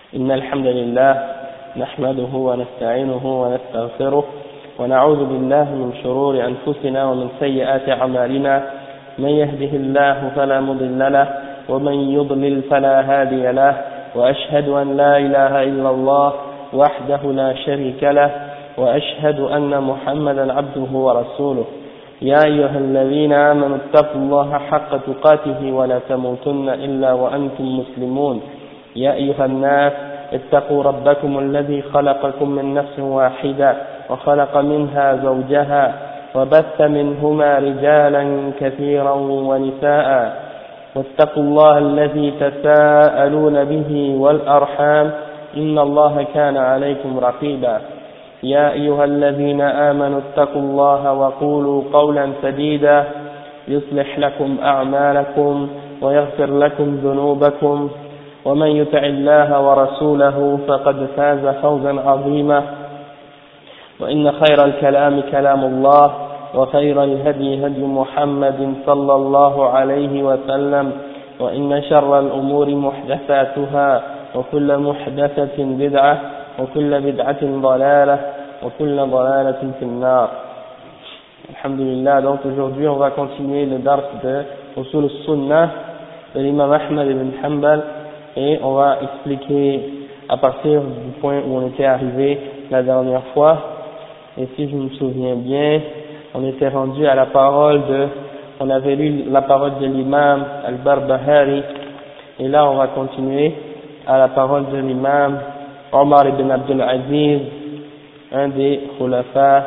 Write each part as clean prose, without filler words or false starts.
إن الحمد لله نحمده ونستعينه ونستغفره ونعوذ بالله من شرور أنفسنا ومن سيئات أعمالنا من يهده الله فلا مضل له ومن يضلل فلا هادي له وأشهد أن لا إله إلا الله وحده لا شريك له وأشهد أن محمدا عبده ورسوله يا أيها الذين آمنوا اتقوا الله حق تقاته ولا تموتن إلا وأنتم مسلمون يا أيها الناس اتقوا ربكم الذي خلقكم من نفس واحدة وخلق منها زوجها وبث منهما رجالا كثيرا ونساء واتقوا الله الذي تساءلون به والأرحام إن الله كان عليكم رقيبا يا أيها الذين آمنوا اتقوا الله وقولوا قولا سديدا يصلح لكم أعمالكم ويغفر لكم ذنوبكم ومن يطع الله ورسوله فقد فاز فوزا عظيما وإن خير الكلام كلام الله وخير الهدي هدي محمد صلى الله عليه وسلم وإن شر الأمور محدثاتها وكل محدثة بدعة وكل بدعة ضلالة وكل ضلالة في النار. Alhamdulillah, donc aujourd'hui on va continuer le dars de Usul al-Sunnah de l'imam Ahmad ibn Hanbal et on va expliquer à partir du point où on était arrivé la dernière fois. Et si je me souviens bien, on était rendu à la parole on avait lu la parole de l'imam al-Barbahari et là on va continuer à la parole de l'imam Omar ibn Abdul Aziz, un des khulafas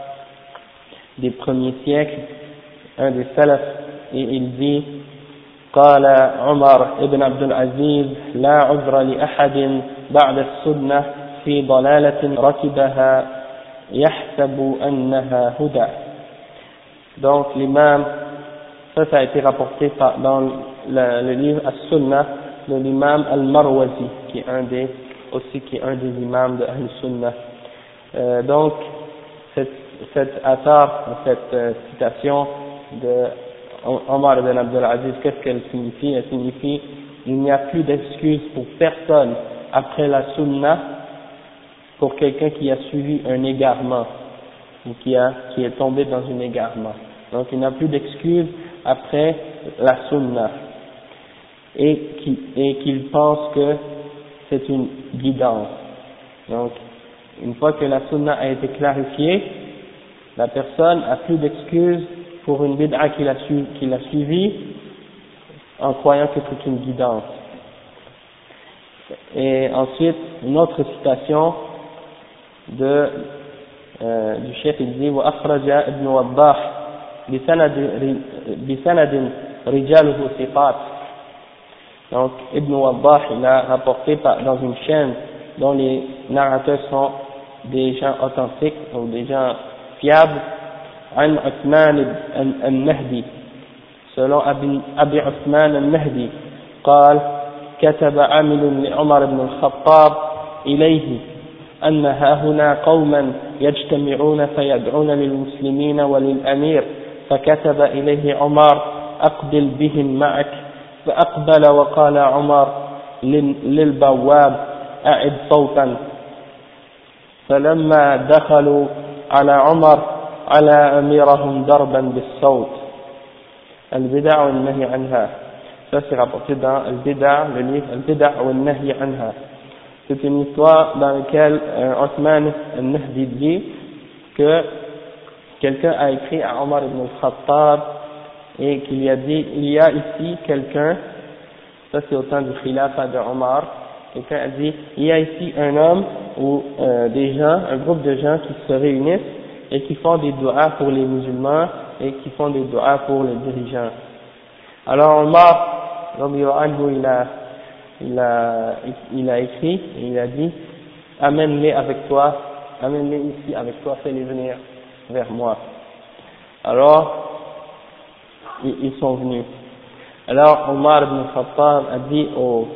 des premiers siècles, un des salaf, et il dit قال عمر ابن عبد العزيز لا عذر لأحد بعد السنة في ضلالة ركبها يحسب أنها هدى. Donc l'imam, ça a été rapporté dans le livre As-Sunnah de l'imam Al-Marwazi, qui est un des imams de Ahl-Sunnah. Donc cette citation de Omar ibn Abdul Aziz, qu'est-ce qu'elle signifie? Elle signifie il n'y a plus d'excuse pour personne après la Sunnah pour quelqu'un qui a suivi un égarement ou qui est tombé dans un égarement. Donc il n'y a plus d'excuse après la Sunnah et qu'il pense que c'est une guidance. Donc une fois que la Sunnah a été clarifiée, la personne n'a plus d'excuse pour une bid'a qu'il a suivie en croyant que c'est une guidance. Et ensuite, une autre citation du Cheikh, il dit وأخرج ابن وضاح بسند رجاله ثقات. Donc Ibn Waddah, il a rapporté dans une chaîne dont les narrateurs sont des gens authentiques ou des gens fiables, عن عثمان النهدي, selon أبي عثمان النهدي قال كتب عامل لعمر بن الخطاب إليه أن هاهنا قوما يجتمعون فيدعون للمسلمين وللأمير فكتب إليه عمر أقبل بهم معك فأقبل وقال عمر للبواب أعد صوتا فلما دخلوا على عمر على أميرهم ضربا بالصوت. البدع والنهي عنها, ça c'est rapporté dans le livre Al-Bid'a wa Nahy Anha. C'est une histoire dans laquelle Othman al-Nahdi dit que quelqu'un a écrit à Omar ibn al-Khattab et qu'il lui a dit il y a ici quelqu'un, ça c'est au temps du khilafa de Omar, quelqu'un a dit il y a ici un homme ou un groupe de gens qui se réunissent et qui font des du'as pour les musulmans et qui font des du'as pour les dirigeants. Alors Omar, il a écrit et il a dit amène-les avec toi, amène-les ici avec toi, fais-les venir vers moi. Alors ils sont venus. Alors Omar ibn Khattab a dit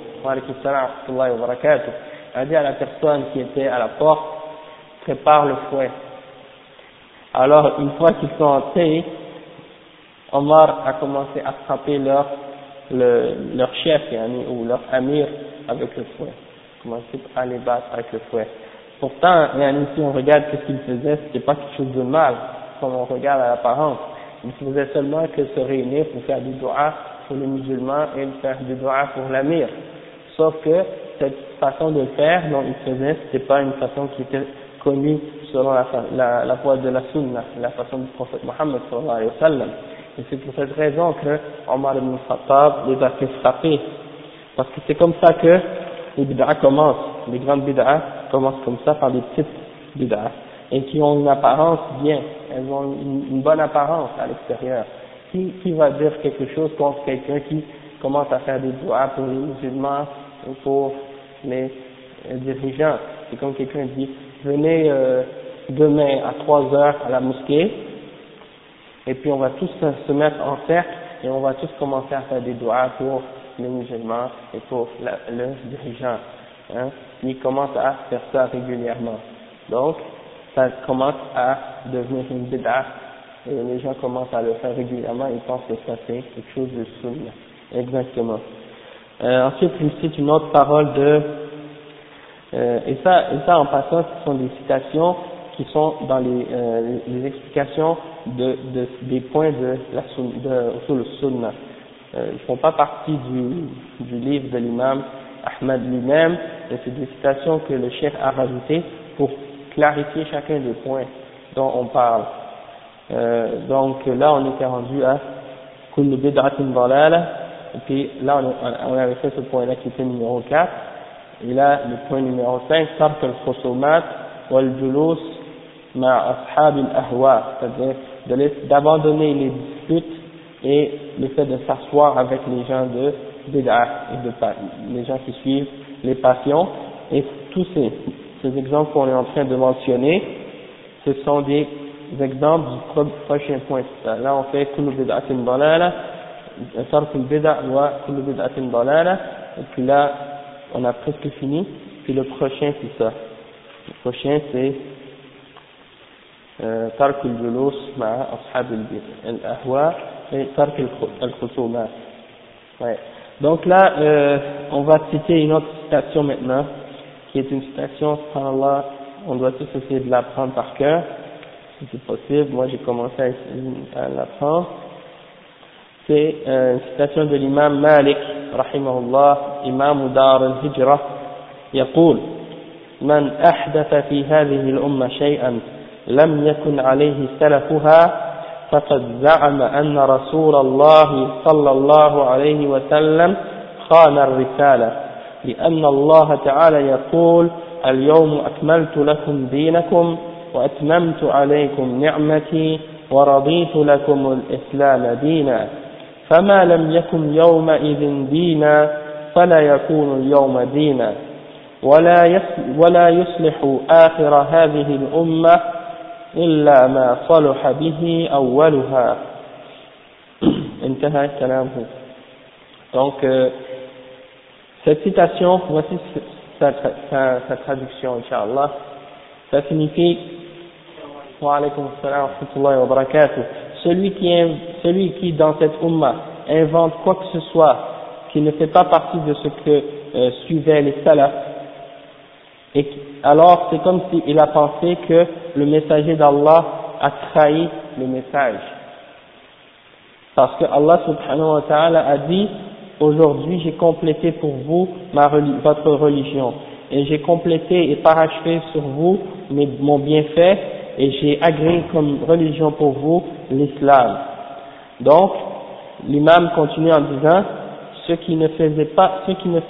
a dit à la personne qui était à la porte, prépare le fouet. Alors une fois qu'ils sont entrés, Omar a commencé à frapper leur chef ou leur amir avec le fouet. commencer à les battre avec le fouet. Pourtant, si on regarde ce qu'il faisait, c'était pas quelque chose de mal, comme on regarde à l'apparence. Il faisait seulement que se réunir pour faire du dua pour les musulmans et faire du dua pour l'amir. Sauf que cette façon de faire dont il faisait, c'était pas une façon qui était connue selon la voie de la sunna, la façon du prophète Mohammed sallallahu alayhi wa sallam. Et c'est pour cette raison que Omar ibn Khattab les a fait frapper. Parce que c'est comme ça que les bid'ah commencent. Les grandes bid'ah commencent comme ça par des petites bid'ah. Et qui ont une apparence bien. Elles ont une bonne apparence à l'extérieur. Qui va dire quelque chose contre quelqu'un qui commence à faire des doigts pour les musulmans ou pour les dirigeants? C'est comme quelqu'un dit, venez demain à 3 heures à la mosquée, et puis on va tous se mettre en cercle, et on va tous commencer à faire des doigts pour les musulmans et pour le dirigeant. Il commence à faire ça régulièrement. Donc, ça commence à devenir une bid'ah, et les gens commencent à le faire régulièrement, ils pensent que ça c'est quelque chose de sunna. Exactement. Ensuite, il cite une autre parole et ça en passant, ce sont des citations qui sont dans les explications des points de la sur le sunna. Ils font pas partie du livre de l'imam Ahmad lui-même, mais c'est des citations que le cheikh a rajoutées pour clarifier chacun des points dont on parle. Donc là, on était rendu à kullu bid'atin dalalah, et puis là, on avait fait ce point-là qui était numéro 4, et là, le point numéro 5, tark al-khusumat wal-julus ma ashab al-ahwa, c'est-à-dire d'abandonner les disputes et le fait de s'asseoir avec les gens de bid'ah et les gens qui suivent les passions. Et tous ces exemples qu'on est en train de mentionner, ce sont des exemples du prochain point. Là, on fait kullu bid'atin dalalah, tark al-bid'a wa kullu bid'atin dalalah, et puis là, on a presque fini. Puis le prochain, c'est ça. Le prochain, c'est tark al-julus ma'a ashab al-ahwa et tark al-khusumat. Ouais. Donc là, on va citer une autre citation maintenant, qui est une citation, subhanallah, on doit tous essayer de l'apprendre par cœur, si c'est possible. Moi, j'ai commencé à l'apprendre. C'est une citation de l'imam Malik, rahimahullah, imam dar al-hijra, يقول: من أحدث في هذه الأمة شيئا لم يكن عليه سلفها فقد زعم أن رسول الله صلى الله عليه وسلم خان الرسالة، لأن الله تعالى يقول: اليوم أكملت لكم دينكم وأتممت عليكم نعمتي ورضيت لكم الإسلام دينا، فما لم يكن يومئذ دينا فلا يكون اليوم دينا، ولا يصلح آخر هذه الأمة إلا ما صلح به أولها. انتهى كلامه. Donc cette citation, voici sa traduction, Inch'Allah. Ça signifie, wa alaykum assalam wa rahmatullahi wa barakatuh, celui qui dans cette umma invente quoi que ce soit qui ne fait pas partie de ce que suivaient les salafs, et alors c'est comme s'il a pensé que le messager d'Allah a trahi le message. Parce que Allah subhanahu wa ta'ala a dit: aujourd'hui j'ai complété pour vous votre religion, et j'ai complété et parachevé sur vous mon bienfait, et j'ai agréé comme religion pour vous l'islam. Donc, l'imam continue en disant: ce qui ne faisait pas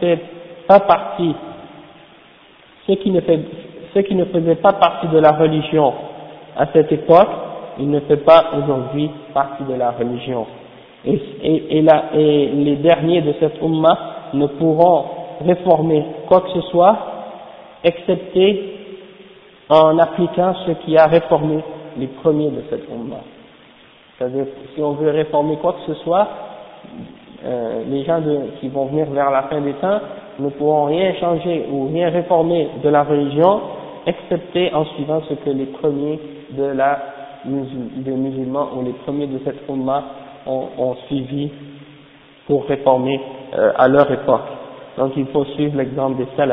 partie de la religion à cette époque, il ne fait pas aujourd'hui partie de la religion. Et les derniers de cette umma ne pourront réformer quoi que ce soit, excepté en appliquant ce qui a réformé les premiers de cette umma. C'est-à-dire, si on veut réformer quoi que ce soit, les gens qui vont venir vers la fin des temps ne pourront rien changer ou rien réformer de la religion, excepté en suivant ce que les premiers des musulmans ou les premiers de cette umma ont suivi pour réformer à leur époque. Donc il faut suivre l'exemple des salafs.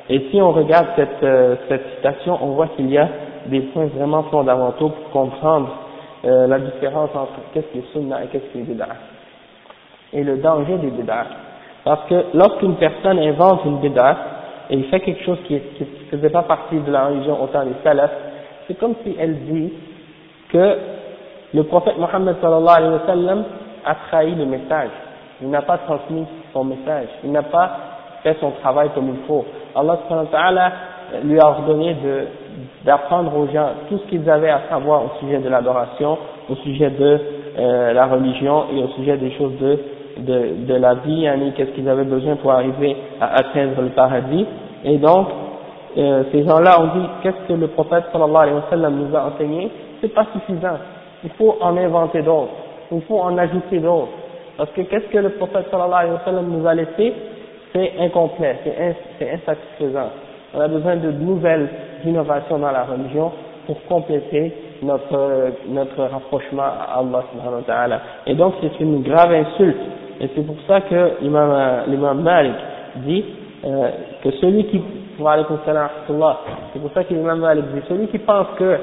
Et si on regarde cette citation, on voit qu'il y a des points vraiment fondamentaux pour comprendre la différence entre qu'est-ce qui est sunna et qu'est-ce qui est bid'a. Et le danger des bid'a. Parce que lorsqu'une personne invente une bid'a, et il fait quelque chose qui ne faisait pas partie de la religion au temps des salafs, c'est comme si elle dit que le prophète Mohammed sallallahu alayhi wa sallam a trahi le message. Il n'a pas transmis son message. Il n'a pas fait son travail comme il faut. Allah subhanahu wa ta'ala lui a ordonné d'apprendre aux gens tout ce qu'ils avaient à savoir au sujet de l'adoration, au sujet de la religion et au sujet des choses de la vie, qu'est-ce qu'ils avaient besoin pour arriver à atteindre le paradis. Et donc, ces gens-là ont dit, qu'est-ce que le prophète sallallahu alayhi wa sallam nous a enseigné? C'est pas suffisant. Il faut en inventer d'autres. Il faut en ajouter d'autres. Parce que qu'est-ce que le prophète sallallahu alayhi wa sallam nous a laissé? C'est incomplet, c'est insatisfaisant. On a besoin de nouvelles innovations dans la religion pour compléter notre rapprochement à Allah subhanahu wa ta'ala. Et donc c'est une grave insulte. Et c'est pour ça que l'imam Malik dit que celui qui, c'est pour ça que l'imam Malik dit, celui qui pense que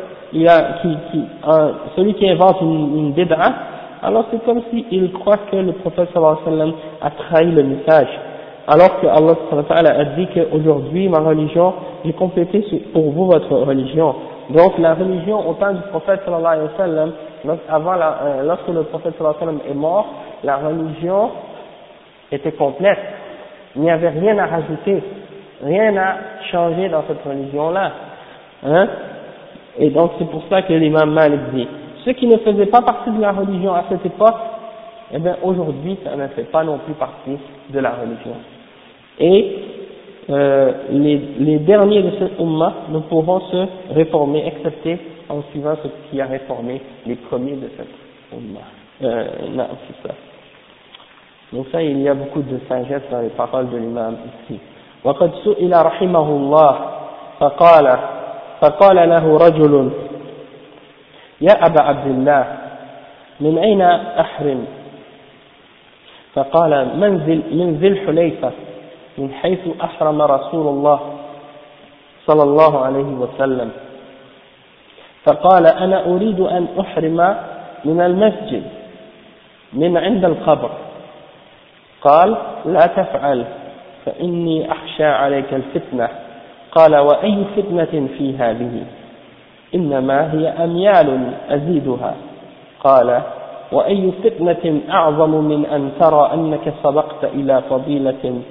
celui qui invente une bid'a, alors c'est comme s'il croit que le prophète sallallahu alayhi wa sallam a trahi le message. Alors que Allah subhanahu wa ta'ala a dit qu'aujourd'hui ma religion, j'ai complété pour vous votre religion. Donc la religion au temps du prophète sallallahu alayhi wa sallam, lorsque le prophète sallallahu alayhi wa sallam est mort, la religion était complète. Il n'y avait rien à rajouter, rien à changer dans cette religion-là. Et donc c'est pour ça que l'imam Malik dit, ceux qui ne faisaient pas partie de la religion à cette époque, eh bien aujourd'hui ça ne fait pas non plus partie de la religion. Et les derniers de cette umma ne pourront se réformer excepté en suivant ce qui a réformé les premiers de cette umma. Non, c'est ça. Donc ça, il y a beaucoup de sagesse dans les paroles de l'imam ici. وقد سئل رحمه الله فقال له رجل يا أبا عبد الله من أين أحرم؟ فقال من ذي الحليفة من حيث أحرم رسول الله صلى الله عليه وسلم. فقال أنا أريد أن أحرم من المسجد من عند القبر. قال لا تفعل فإني أخشى عليك الفتنة. قال وأي فتنة في هذه؟ إنما هي أميال أزيدها. قال وأي فتنة أعظم من أن ترى أنك سبقت إلى فضيلة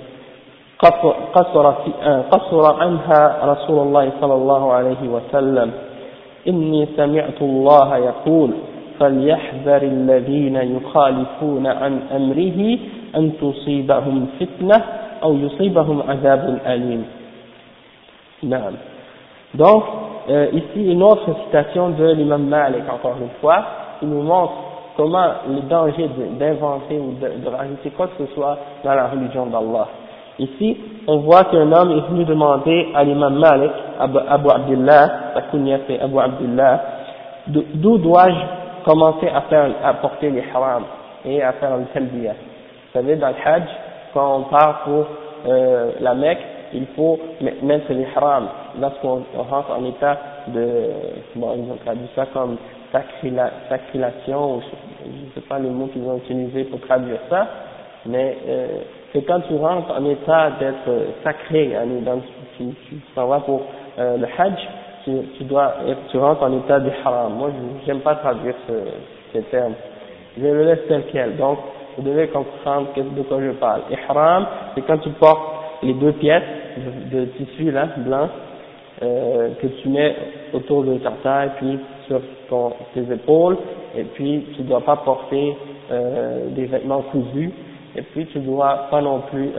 قصر عنها رسول الله صلى الله عليه وسلم. إني سمعت الله يقول فليحذر الذين يخالفون عن أمره أن تصيبهم فتنة أو يصيبهم عذاب أليم. نعم. Donc ici une autre citation de l'imam Malik, encore une fois, qui nous montre comment le danger d'inventer ou de rajouter quoi que ce soit dans la religion d'Allah. Ici, on voit qu'un homme est venu demander à l'imam Malik, Abu Abdullah, sa kunya c'est Abu Abdullah, d'où dois-je commencer à porter les haram et à faire le talbiya. Vous savez, dans le hajj, quand on part pour la Mecque, il faut mettre les haram. Lorsqu'on rentre en état ils ont traduit ça comme sacrilation, ou je ne sais pas le mot qu'ils ont utilisé pour traduire ça, mais c'est quand tu rentres en état d'être sacré, tu t'en vas pour le hajj, tu rentres en état de haram. Moi, j'aime pas traduire ces termes. Je le laisse tel quel. Donc, vous devez comprendre de quoi je parle. Ihram, c'est quand tu portes les deux pièces de tissu là, blanc, que tu mets autour de ta taille, puis sur tes épaules, et puis tu dois pas porter des vêtements cousus, et puis tu dois pas non plus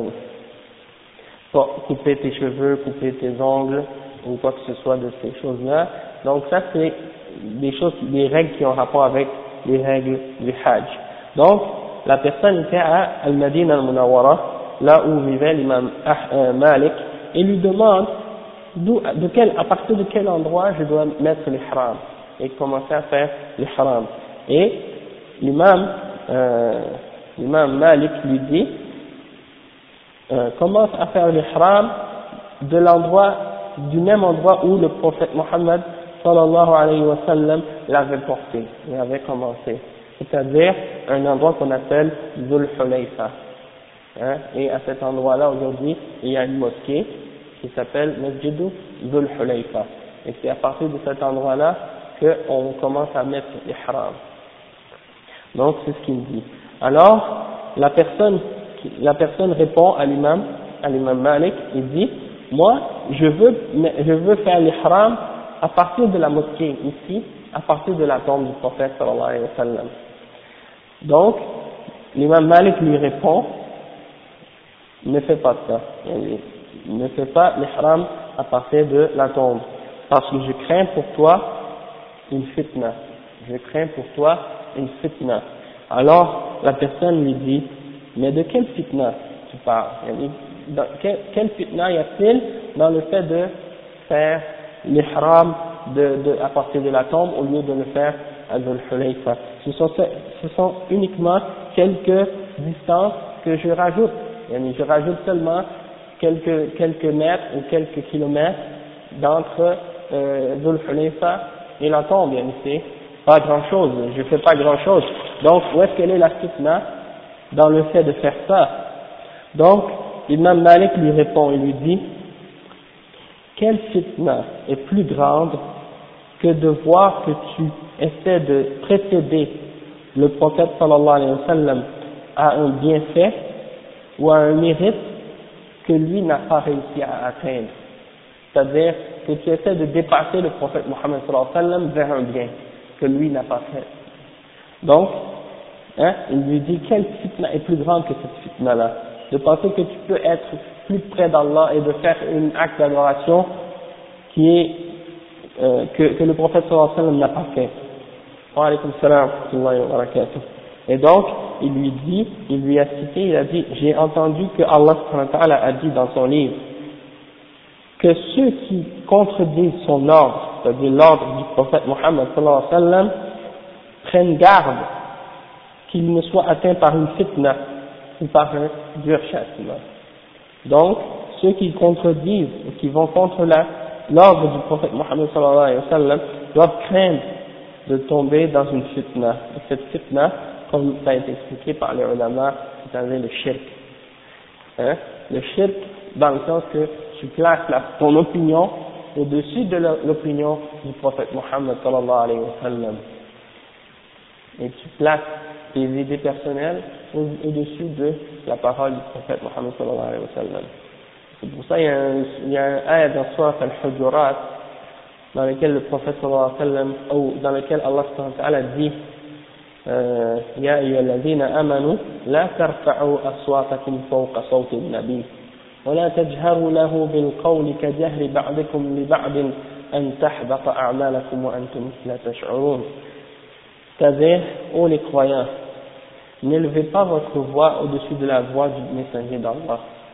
couper tes cheveux, couper tes ongles, ou quoi que ce soit de ces choses-là. Donc ça c'est des règles qui ont rapport avec les règles du Hajj. Donc la personne était à Al-Madina al-Munawwara, là où vivait l'imam Malik, et lui demande à partir de quel endroit je dois mettre l'ihram et commencer à faire l'ihram. Et l'imam Malik lui dit commence à faire l'ihram de l'endroit, du même endroit où le prophète Mohammed sallallahu alayhi wa sallam l'avait porté, l'avait commencé. C'est-à-dire un endroit qu'on appelle Dhul Hulayfa. Hein, et à cet endroit-là, aujourd'hui, il y a une mosquée qui s'appelle Masjidu Dhul Hulayfa. Et c'est à partir de cet endroit-là qu'on commence à mettre l'ihram. Donc, c'est ce qu'il dit. Alors, la personne répond à l'imam Malik, il dit, moi, je veux faire l'ihram à partir de la mosquée ici, à partir de la tombe du prophète sallallahu alayhi wa sallam. Donc, l'imam Malik lui répond, ne fais pas ça. Ne fais pas l'ihram à partir de la tombe. Parce que je crains pour toi une fitna. Je crains pour toi une fitna. Alors, la personne lui dit, mais de quelle fitna tu parles? Quelle fitna y a-t-il dans le fait de faire l'ihram à partir de la tombe au lieu de le faire à Dhul Hulayfa? Ce sont uniquement quelques distances que je rajoute. Je rajoute seulement quelques mètres ou quelques kilomètres d'entre Dhul Hulayfa et la tombe. C'est pas grand chose, je fais pas grand chose. Donc, où est-ce qu'elle est la fitna dans le fait de faire ça? Donc, l'imam Malik lui répond et lui dit, quelle fitna est plus grande que de voir que tu essaies de précéder le prophète sallallahu alayhi wa sallam à un bienfait ou à un mérite que lui n'a pas réussi à atteindre. C'est-à-dire que tu essaies de dépasser le prophète Mohammed sallallahu alayhi wa sallam vers un bien que lui n'a pas fait. Donc, il lui dit, quelle fitna est plus grande que cette fitna-là? De penser que tu peux être plus près d'Allah et de faire un acte d'adoration qui est, que le prophète sallallahu alayhi wa sallam n'a pas fait. Wa alaykum salam wa rahmatullahi wa barakatuh. Et donc, il lui a cité, il a dit, j'ai entendu que Allah subhanahu wa ta'ala a dit dans son livre, que ceux qui contredisent son ordre, c'est-à-dire l'ordre du prophète Mohammed sallallahu alayhi wa sallam, prennent garde qu'ils ne soient atteints par une fitna ou par un dur châtiment. Donc, ceux qui contredisent ou qui vont contre l'ordre du prophète Mohammed sallallahu alayhi wa sallam doivent craindre de tomber dans une fitna. Et cette fitna, comme ça a été expliqué par les ulama, c'est-à-dire le shirk. Le shirk dans le sens que tu places ton opinion au-dessus de l'opinion du prophète Mohammed sallallahu alayhi wa sallam. Et tu places tes idées personnelles au-dessus de la parole du prophète Mohammed sallallahu alayhi wa sallam. C'est pour ça il y a un ayat dans Surat al-Hujurat dans lequel le prophète sallallahu alayhi wa sallam, ou dans lequel Allah subhanahu wa ta'ala dit يا أيها الذين آمنوا لا ترفعوا أصواتكم فوق صوت النبي ولا تجهروا له بالقول كجهر بعضكم لبعض أن تحبط أعمالكم وأنتم لا تشعرون. C'est-à-dire, ô les croyants, n'élevez pas votre voix au-dessus de la voix du messager d'Allah.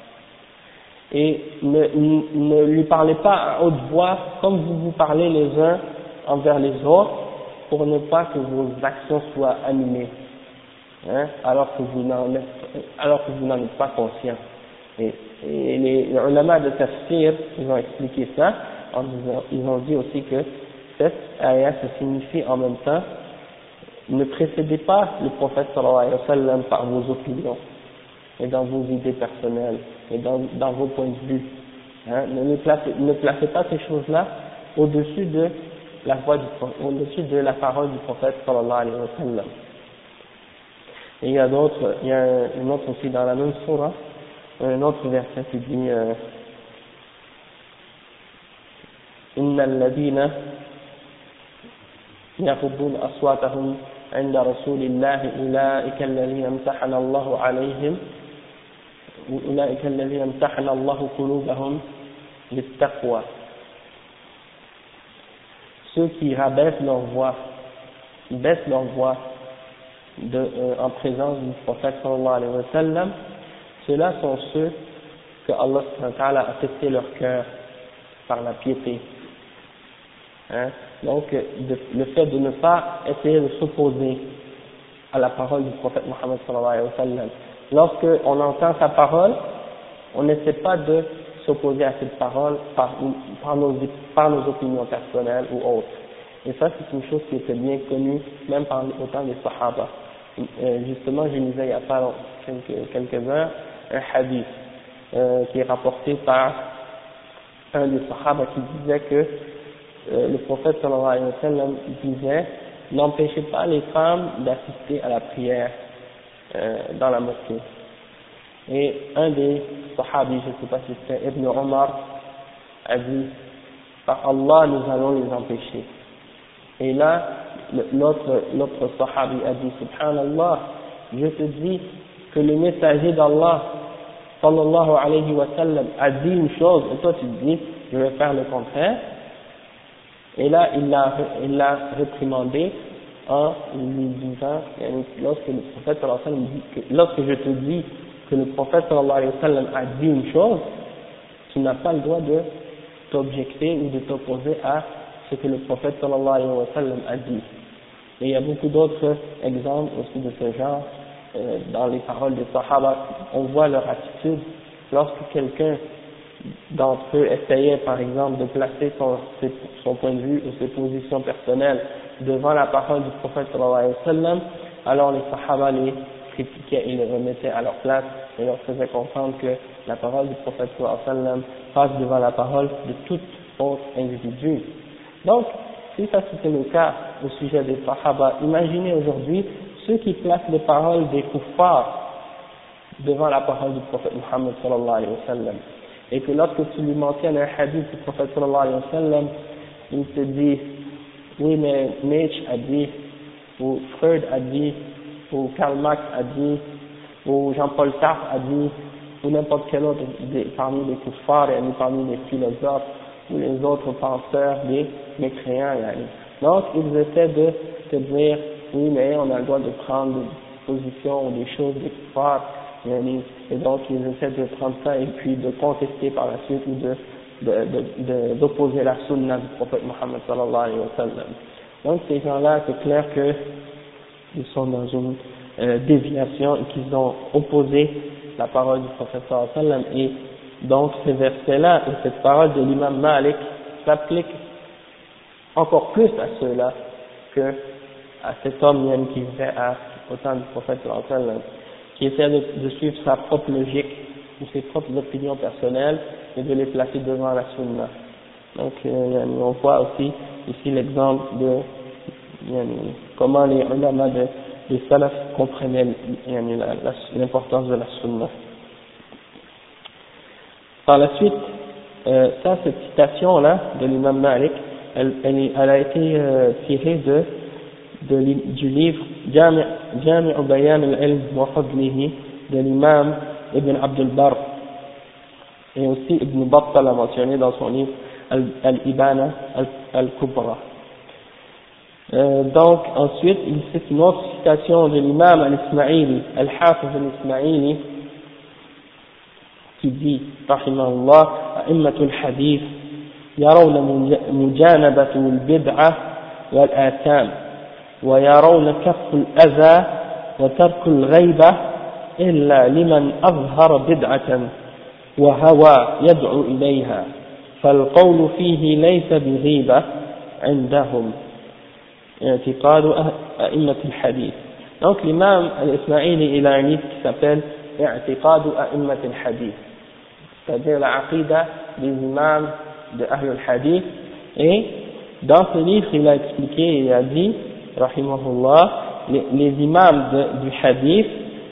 Et ne lui parlez pas à haute voix comme vous parlez les uns envers les autres pour ne pas que vos actions soient animées, alors que vous n'en êtes pas conscient. Et les ulama de tafsir, ils ont expliqué ça, ils ont dit aussi que cette ayah, ça signifie en même temps, ne précédez pas le prophète sallallahu alayhi wa sallam par vos opinions et dans vos idées personnelles et dans vos points de vue. Ne placez pas ces choses-là au-dessus de au-dessus de la parole du prophète sallallahu alayhi wa sallam. Et il y a une autre aussi dans la même surah, un autre verset qui dit إن الذين يغضون أصواتهم عند رسول الله أولئك الذين امتحن الله قلوبهم للتقوى. Ceux qui rabaissent leur voix, qui baissent leur voix en présence du prophète sallallahu alayhi wa sallam, ceux-là sont ceux que Allah subhanahu wa ta'ala a testé leur cœur par la piété. Donc, le fait de ne pas essayer de s'opposer à la parole du prophète Mohammed sallallahu alayhi wa sallam. Lorsque on entend sa parole, on n'essaie pas de s'opposer à cette parole par nos opinions personnelles ou autres. Et ça, c'est une chose qui était bien connue, même au temps des Sahaba. Justement, je lisais il y a pas quelques heures un hadith qui est rapporté par un des Sahaba qui disait que le prophète sallallahu alayhi wa sallam disait: n'empêchez pas les femmes d'assister à la prière dans la mosquée. Et un des Sahabis, je ne sais pas si c'était Ibn Omar, a dit: par Allah, nous allons les empêcher. Et là, l'autre Sahabi a dit: Subhanallah, je te dis que le messager d'Allah, sallallahu alayhi wa sallam, a dit une chose, et toi tu te dis, je vais faire le contraire. Et là, il l'a réprimandé en lui disant, lorsque le prophète sallallahu alayhi wa sallam dit lorsque je te dis que le prophète sallallahu alayhi wa sallam a dit une chose, tu n'as pas le droit de t'objecter ou de t'opposer à ce que le prophète sallallahu alayhi wa sallam a dit. Et il y a beaucoup d'autres exemples aussi de ce genre dans les paroles des Sahaba. On voit leur attitude lorsque quelqu'un d'entre eux essayait par exemple de placer son point de vue ou ses positions personnelles devant la parole du prophète sallallahu alayhi wa sallam, alors les Sahaba les critiquaient et les remettaient à leur place et leur faisaient comprendre que la parole du prophète sallallahu alayhi wa sallam passe devant la parole de tout autre individu. Donc, si ça c'était le cas au sujet des Sahaba, imaginez aujourd'hui ceux qui placent les paroles des kuffars devant la parole du prophète Muhammad sallallahu alayhi wa sallam. Et que lorsque tu lui mentionnes un hadith du prophète sallallahu alayhi wa sallam, il te dit: oui mais Nietzsche a dit, ou Freud a dit, ou Karl Marx a dit, ou Jean-Paul Sartre a dit, ou n'importe quel autre parmi les kuffars, et parmi les philosophes, ou les autres penseurs, des mécréants. Donc ils essaient de te dire: oui mais on a le droit de prendre des positions ou des choses des kuffars, et donc ils essaient de prendre ça et puis de contester par la suite ou d'opposer la sunna du prophète Muhammad sallallahu alayhi wa sallam. Donc ces gens-là, c'est clair qu'ils sont dans une déviation et qu'ils ont opposé la parole du prophète sallallahu alayhi wa sallam. Et donc ces versets-là et cette parole de l'imam Malik s'appliquent encore plus à ceux-là que à cet homme même qui vivait au temps du prophète sallallahu alayhi wa sallam, qui essaie de suivre sa propre logique ou ses propres opinions personnelles et de les placer devant la sunna. Donc on voit aussi ici l'exemple de comment les ulama des salaf comprenaient l'importance de la sunna. Par la suite, cette citation-là de l'imam Malik, elle a été tirée du livre Jami' Bayan al-Ilm wa Fadlihi de l'imam Ibn Abdul Barr, et aussi Ibn Battal a mentionné dans son livre Al-Ibana Al-Kubra. Donc ensuite il cite une autre citation de l'imam Al-Ismaili, Al-Hafiz Al-Ismaili, qui dit rahimahullah: a'immatul hadith yarawna mujanabatu al-bid'ah wal-atham wa yarawna kaffu al-adha wa tarku al-ghayba illa liman azhara bid'atan wa hawa yad'u ilayha فالقول فيه ليس بغيبة عندهم اعتقاد أئمة الحديث. Donc l'imam al-Ismaili il a un livre qui s'appelle اعتقاد أئمة الحديث, c'est-à-dire la aqida des imams de Ahl al-Hadith. Et dans ce livre il a expliqué, il a dit rahimahullah, les imams du hadith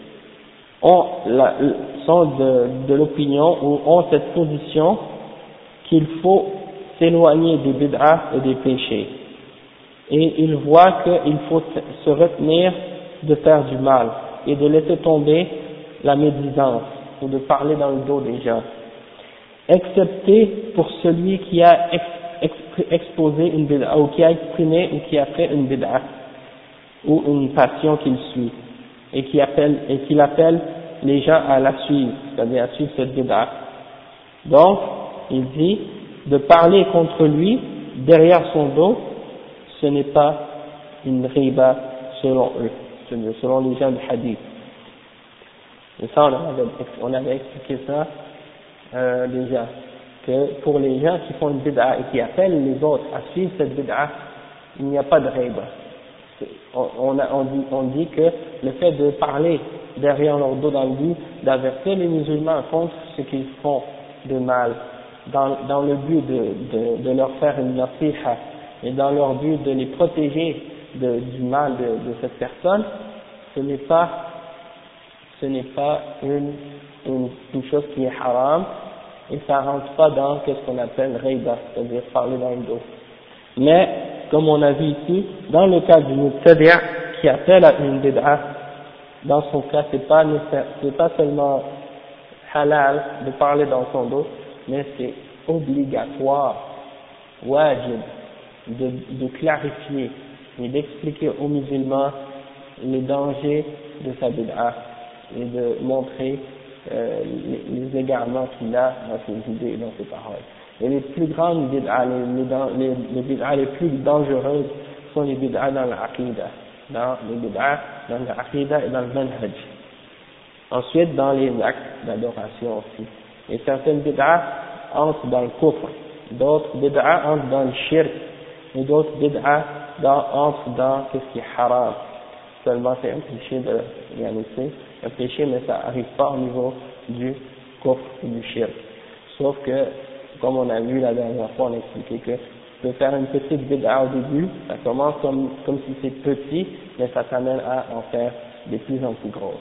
sont de l'opinion ou ont cette position qu'il faut s'éloigner des bid'ah et des péchés, et ils voient qu'il faut se retenir de faire du mal et de laisser tomber la médisance ou de parler dans le dos des gens, excepté pour celui qui a exposé une bid'ah ou qui a exprimé ou qui a fait une bid'ah ou une passion qu'il suit et qu'il appelle les gens à la suivre, c'est-à-dire à suivre cette bid'ah. Donc il dit: de parler contre lui derrière son dos, ce n'est pas une riba selon eux, selon les gens du hadith. Et ça on avait expliqué ça déjà, que pour les gens qui font une bid'a et qui appellent les autres à suivre cette bid'a, il n'y a pas de règle. On dit que le fait de parler derrière leur dos dans le but d'avertir les musulmans contre ce qu'ils font de mal, dans le but de leur faire une nasiha et dans leur but de les protéger du mal de cette personne, ce n'est pas une chose qui est haram, et ça rentre pas dans ce qu'on appelle rayba, c'est-à-dire parler dans le dos. Mais, comme on a vu ici, dans le cas du mubtadi' qui appelle à une bid'a, dans son cas, c'est pas seulement halal de parler dans son dos, mais c'est obligatoire, wajib, de clarifier et d'expliquer aux musulmans les dangers de sa bid'a et de montrer les égarements qu'il a dans ses idées et dans ses paroles. Et les plus grandes bid'a, les bid'a les plus dangereuses sont les bid'a dans l'aqidah, dans l'aqidah et dans le manhaj. Ensuite, dans les actes d'adoration aussi. Et certaines bid'a entrent dans le kufr, d'autres bid'a entrent dans le shirk, et d'autres bid'a entrent dans ce qui est haram. Seulement c'est un péché un péché, mais ça n'arrive pas au niveau du kufr ou du shirk. Sauf que, comme on a vu la dernière fois, on a expliqué que tu peux faire une petite bid'a au début, ça commence comme si c'est petit, mais ça t'amène à en faire de plus en plus grosses.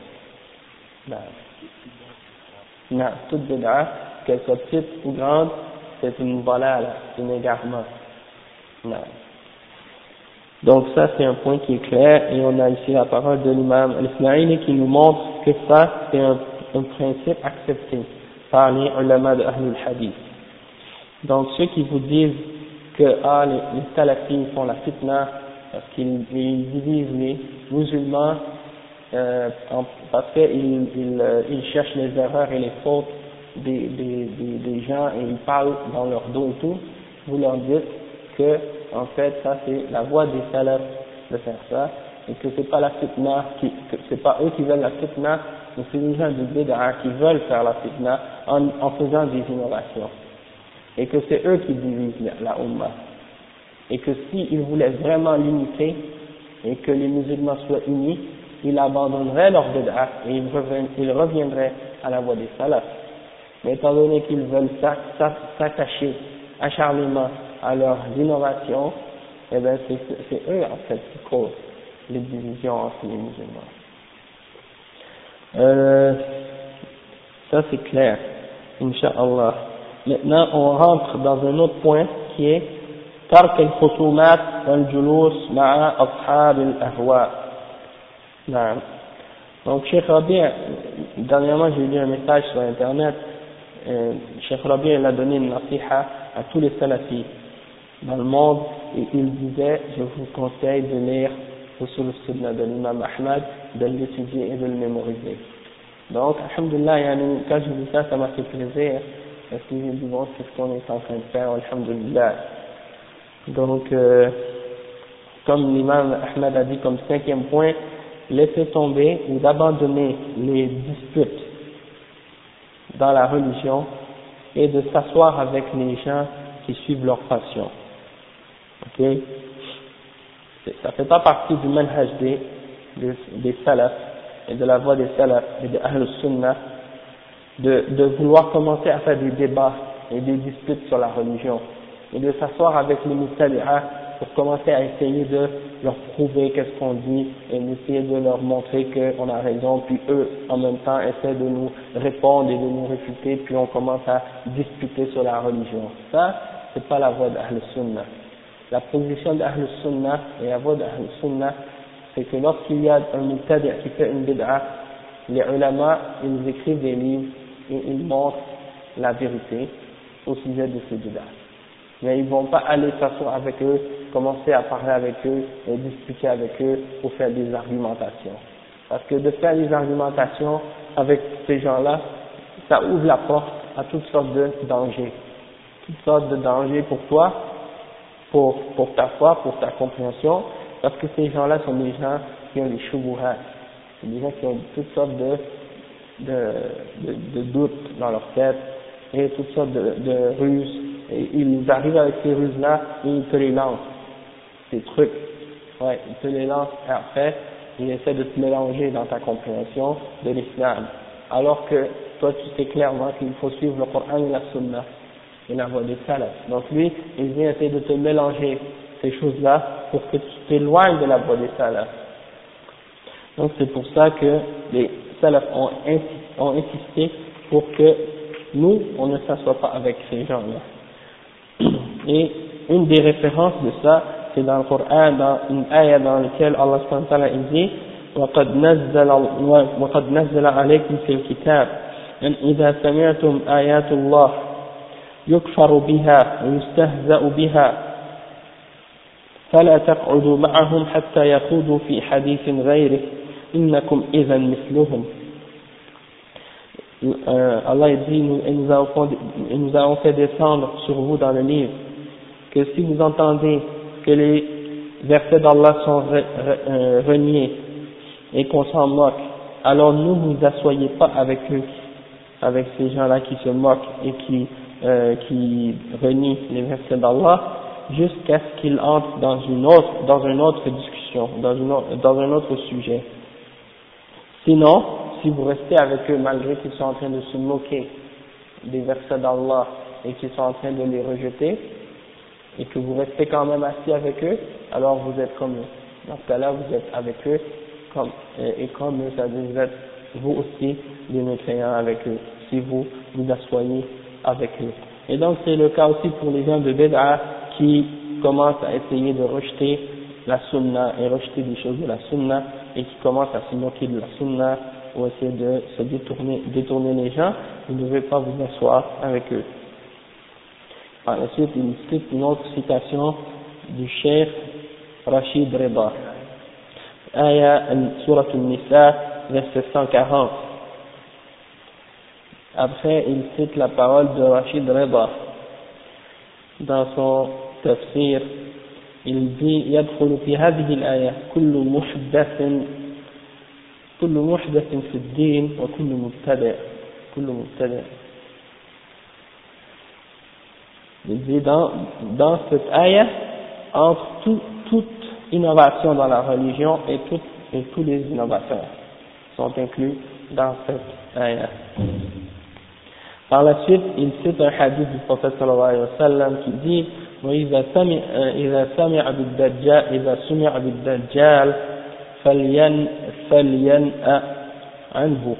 Non, toute bid'a, qu'elle soit petite ou grande, c'est une balala, c'est un égarement. Non. Donc ça c'est un point qui est clair, et on a ici la parole de l'imam al-Ismaili qui nous montre que ça c'est un principe accepté par les ulama de Ahlul Hadith. Donc ceux qui vous disent que les salafis font la fitna parce qu'ils divisent les musulmans parce qu'ils cherchent les erreurs et les fautes des gens et ils parlent dans leur dos et tout, vous leur dites que en fait ça c'est la voie des salafs de faire ça, et que c'est pas la fitna, que c'est pas eux qui veulent la fitna, mais c'est les gens du bid'a qui veulent faire la fitna en faisant des innovations, et que c'est eux qui divisent la Ummah, et que s'ils voulaient vraiment l'unité et que les musulmans soient unis, ils abandonneraient leur bid'a et ils reviendraient à la voie des salafs. Mais étant donné qu'ils veulent s'attacher acharnement à leurs innovations, eh bien c'est eux en fait qui causent les divisions entre les musulmans. Ça c'est clair, Inch'Allah. Maintenant on rentre dans un autre point qui est ترك الخصومات والجلوس مع أصحاب الأهواء. نعم. Donc Cheikh Rabi', dernièrement j'ai lu un message sur internet, Cheikh Rabi' il a donné une nasiha à tous les salafis dans le monde, et il disait, je vous conseille de lire Usul al-Sunnah de l'imam Ahmad, de l'étudier et de le mémoriser. Donc alhamdulillah, quand j'ai vu ça, ça m'a fait plaisir, parce que j'ai dit bon, c'est ce qu'on est en train de faire, alhamdulillah. Donc comme l'imam Ahmad a dit comme 5e point, laisser tomber ou d'abandonner les disputes dans la religion et de s'asseoir avec les gens qui suivent leur passion. Ok, ça fait pas partie du manhaj des salafs et de la voie des salafs et de Ahlus Sunnah de vouloir commencer à faire des débats et des disputes sur la religion et de s'asseoir avec les mubtadi'a pour commencer à essayer de leur prouver qu'est-ce qu'on dit et d'essayer de leur montrer qu'on a raison, puis eux en même temps essaient de nous répondre et de nous réfuter, puis on commence à discuter sur la religion. Ça, c'est pas la voie d'Ahl Sunnah. La position d'Ahl Sunnah et la voie d'Ahl Sunnah, c'est que lorsqu'il y a un mubtadi' qui fait une bid'a, les ulama, ils écrivent des livres et ils montrent la vérité au sujet de ces bid'a. Mais ils vont pas aller s'asseoir avec eux, commencer à parler avec eux et discuter avec eux pour faire des argumentations. Parce que de faire des argumentations avec ces gens-là, ça ouvre la porte à toutes sortes de dangers. Toutes sortes de dangers pour toi, pour ta foi, pour ta compréhension, parce que ces gens-là sont des gens qui ont des shubuhat. C'est des gens qui ont toutes sortes de doutes dans leur tête, et toutes sortes de ruses, et ils arrivent avec ces ruses-là, et ils te les lancent, ces trucs, ouais, ils te les lancent, et après, ils essaient de te mélanger dans ta compréhension de l'islam, alors que toi tu sais clairement qu'il faut suivre le Coran et la Sunna, et la voie des salafs. Donc lui, il vient essayer de te mélanger ces choses-là pour que tu t'éloignes de la voie des salafs. Donc c'est pour ça que les salafs ont insisté pour que nous, on ne s'assoie pas avec ces gens-là. Et une des références de ça, c'est dans le Coran, dans une ayah dans laquelle Allah subhanahu wa ta'ala dit وقد نزل عليكم في الكتاب أن إذا سمعتم آيات الله يكفر بها ويستهزأ بها فلا تقعدوا معهم حتى يخوضوا في حديث غيره إنكم إذا مثلهم. Allah dit, nous avons fait descendre sur vous dans le livre que si vous entendez que les versets d'Allah sont reniés et qu'on s'en moque, alors ne vous asseyez pas avec eux, avec ces gens-là qui se moquent et qui renient les versets d'Allah, jusqu'à ce qu'ils entrent dans une autre discussion, dans un autre sujet. Sinon, si vous restez avec eux malgré qu'ils sont en train de se moquer des versets d'Allah et qu'ils sont en train de les rejeter, et que vous restez quand même assis avec eux, alors vous êtes comme eux. Dans ce cas-là, vous êtes avec eux, comme eux, c'est-à-dire vous êtes vous aussi des mécréants avec eux, si vous vous asseyez avec eux. Et donc c'est le cas aussi pour les gens de Bid'a qui commencent à essayer de rejeter la sunna et rejeter des choses de la sunna et qui commencent à se moquer de la sunna ou essayer de se détourner les gens, vous ne devez pas vous asseoir avec eux. Par la suite, il cite une autre citation du Cheikh Rachid Reda. Aya Surat al-Nisa, verset 140. Après, il cite la parole de Rachid Reda dans son tafsir. Il dit يدخل في هذه الآية كل محدث في الدين وكل مبتدع. Il dit dans cette ayah, entre toute innovation dans la religion et tous les innovateurs sont inclus dans cette ayah. Par la suite, il cite un hadith du prophète sallallahu alayhi wa sallam qui dit وإذا سمع بالدجال فلينأ عنه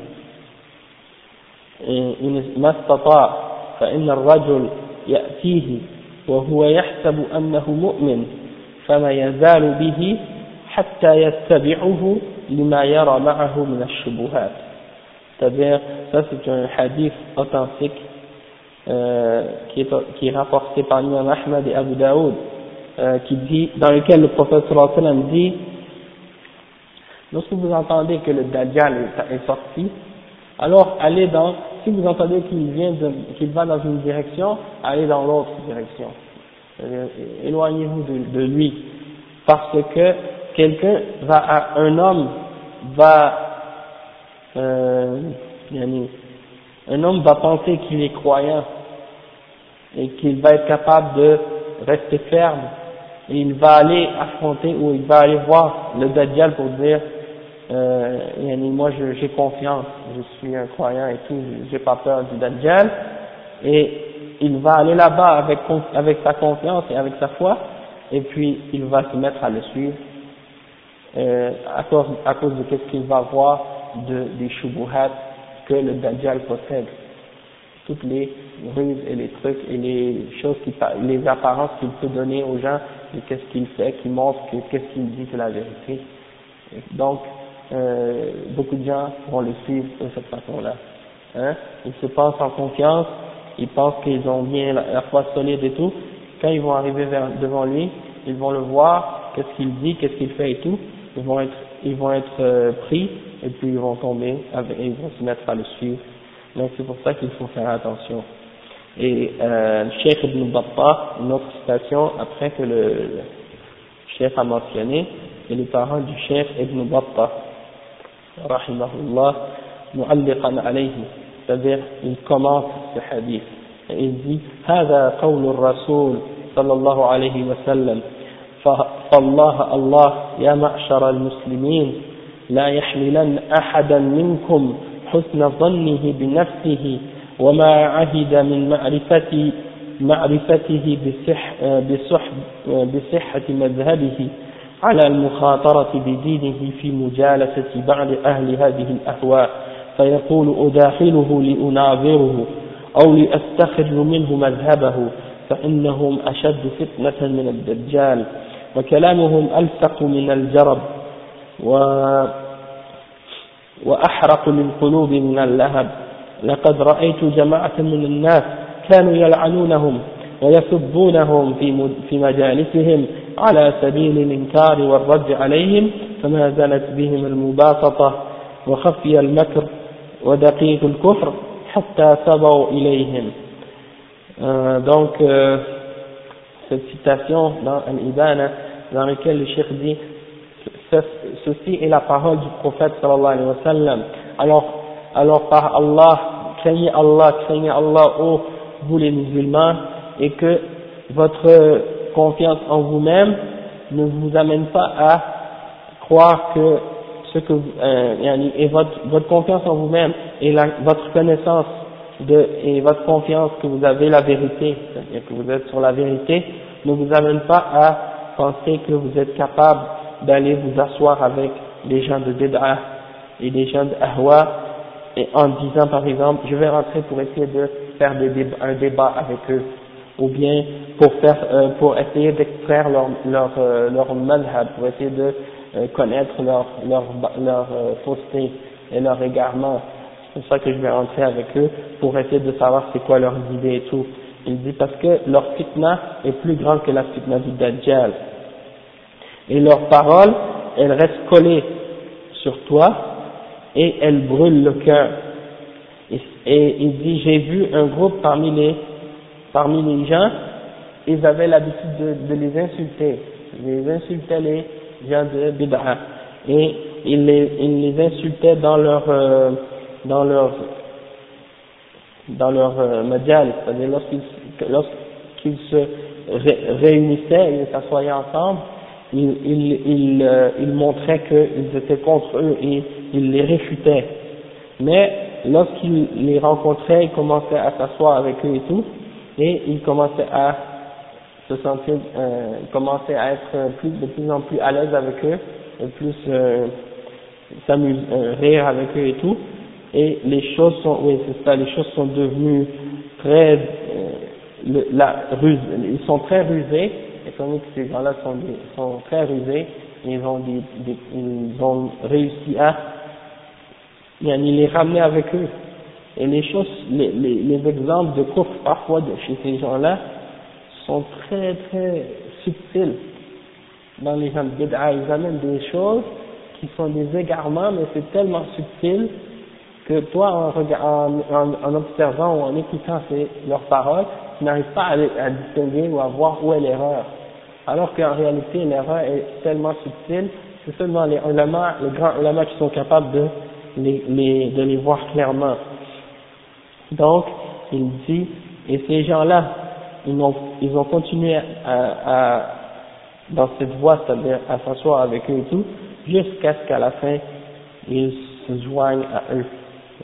ما استطاع فإن الرجل يأتيه وهو يحسب أنه مؤمن فما يزال به حتى يتبعه لما يرى معه من الشبهات. C'est-à-dire, ça c'est un hadith authentique qui est rapporté par Imam Ahmad et Abu Daoud, dans lequel le prophète sallallahu alayhi wa sallam dit lorsque vous entendez que le Dajjal est sorti, alors si vous entendez qu'il va dans une direction, allez dans l'autre direction. Éloignez-vous de lui, parce que un homme va penser qu'il est croyant et qu'il va être capable de rester ferme, et il va aller affronter ou il va aller voir le Dajjal pour dire moi j'ai confiance, je suis un croyant et tout, j'ai pas peur du Dajjal, et il va aller là-bas avec sa confiance et avec sa foi, et puis il va se mettre à le suivre à cause de ce qu'il va voir des shubuhat que le Dajjal possède, toutes les ruses et les trucs et les choses les apparences qu'il peut donner aux gens, et qu'est-ce qu'il fait, qui montre qu'est-ce qu'il dit c'est la vérité. Donc beaucoup de gens vont le suivre de cette façon-là. Ils se pensent en confiance, ils pensent qu'ils ont bien la foi solide et tout. Quand ils vont arriver devant lui, ils vont le voir, qu'est-ce qu'il dit, qu'est-ce qu'il fait et tout. Ils vont être pris, et puis ils vont tomber et ils vont se mettre à le suivre. Donc c'est pour ça qu'il faut faire attention. Et Cheikh Ibn Battah, une autre citation après que le Cheikh a mentionné, c'est les paroles du Cheikh Ibn Battah rahimahullah mu'alliqan alayhi, c'est-à-dire il commente ce hadith. il dit هذا قول الرسول صلى الله عليه وسلم فالله الله يا معشر المسلمين لا يحملن أحدا منكم حسن ظنه بنفسه وما عهد من معرفته بصحة مذهبه على المخاطرة بدينه في مجالسة بعض أهل هذه الأهواء فيقول أداخله لأناظره أو لأستخرج منه مذهبه فإنهم أشد فتنة من الدجال وكلامهم ألصق من الجرب وأحرق للقلوب من اللهب لقد رأيت جماعة من الناس كانوا يلعنونهم ويسبونهم في مجالسهم على سبيل الإنكار والرد عليهم فما زالت بهم المباسطة وخفي المكر ودقيق الكفر حتى سبوا إليهم. Cette citation dans Al-Ibana dans laquelle le cheikh dit ceci est la parole du prophète sallallahu alayhi wa sallam, alors par Allah, craignez Allah, ô vous les musulmans, et que votre confiance en vous-même ne vous amène pas à croire que ce que et votre confiance en vous-même et votre connaissance et votre confiance que vous avez la vérité, c'est-à-dire que vous êtes sur la vérité, ne vous amène pas à penser que vous êtes capable d'aller vous asseoir avec des gens de bid'ah et des gens de ahwa, et en disant par exemple je vais rentrer pour essayer de faire un débat avec eux, ou bien pour essayer d'extraire leur madhab, pour essayer de connaître leur fausseté et leur égarement. C'est pour ça que je vais rentrer avec eux pour essayer de savoir c'est quoi leurs idées et tout. Il dit parce que leur fitna est plus grande que la fitna du Dajjal. Et leurs paroles, elles restent collées sur toi et elles brûlent le cœur. Et il dit, j'ai vu un groupe parmi les gens, ils avaient l'habitude de les insulter. Ils insultaient les gens de Bid'a. Et ils les insultaient dans leur majal, c'est-à-dire lorsqu'ils se réunissaient et s'assoyaient ensemble, ils montraient qu'ils étaient contre eux et ils les réfutaient. Mais lorsqu'ils les rencontraient, ils commençaient à s'asseoir avec eux et tout, et ils commençaient à se sentir, commençaient à être de plus en plus à l'aise avec eux, et plus rire avec eux et tout. Et les choses sont, oui c'est ça, les choses sont devenues très, ils sont très rusés, étant donné que ces gens-là sont très rusés, ils ont réussi à les ramener avec eux. Et les choses, les exemples de kufr parfois chez ces gens-là sont très très subtils. Dans les gens de bid'a, ils amènent des choses qui sont des égarements, mais c'est tellement subtil que toi, en observant ou en écoutant leurs paroles, tu n'arrives pas à distinguer ou à voir où est l'erreur. Alors qu'en réalité, l'erreur est tellement subtile, c'est seulement les grands ulama qui sont capables de les voir clairement. Donc, il dit, et ces gens-là, ils ont continué dans cette voie, c'est-à-dire à s'asseoir avec eux et tout, jusqu'à ce qu'à la fin, ils se joignent à eux.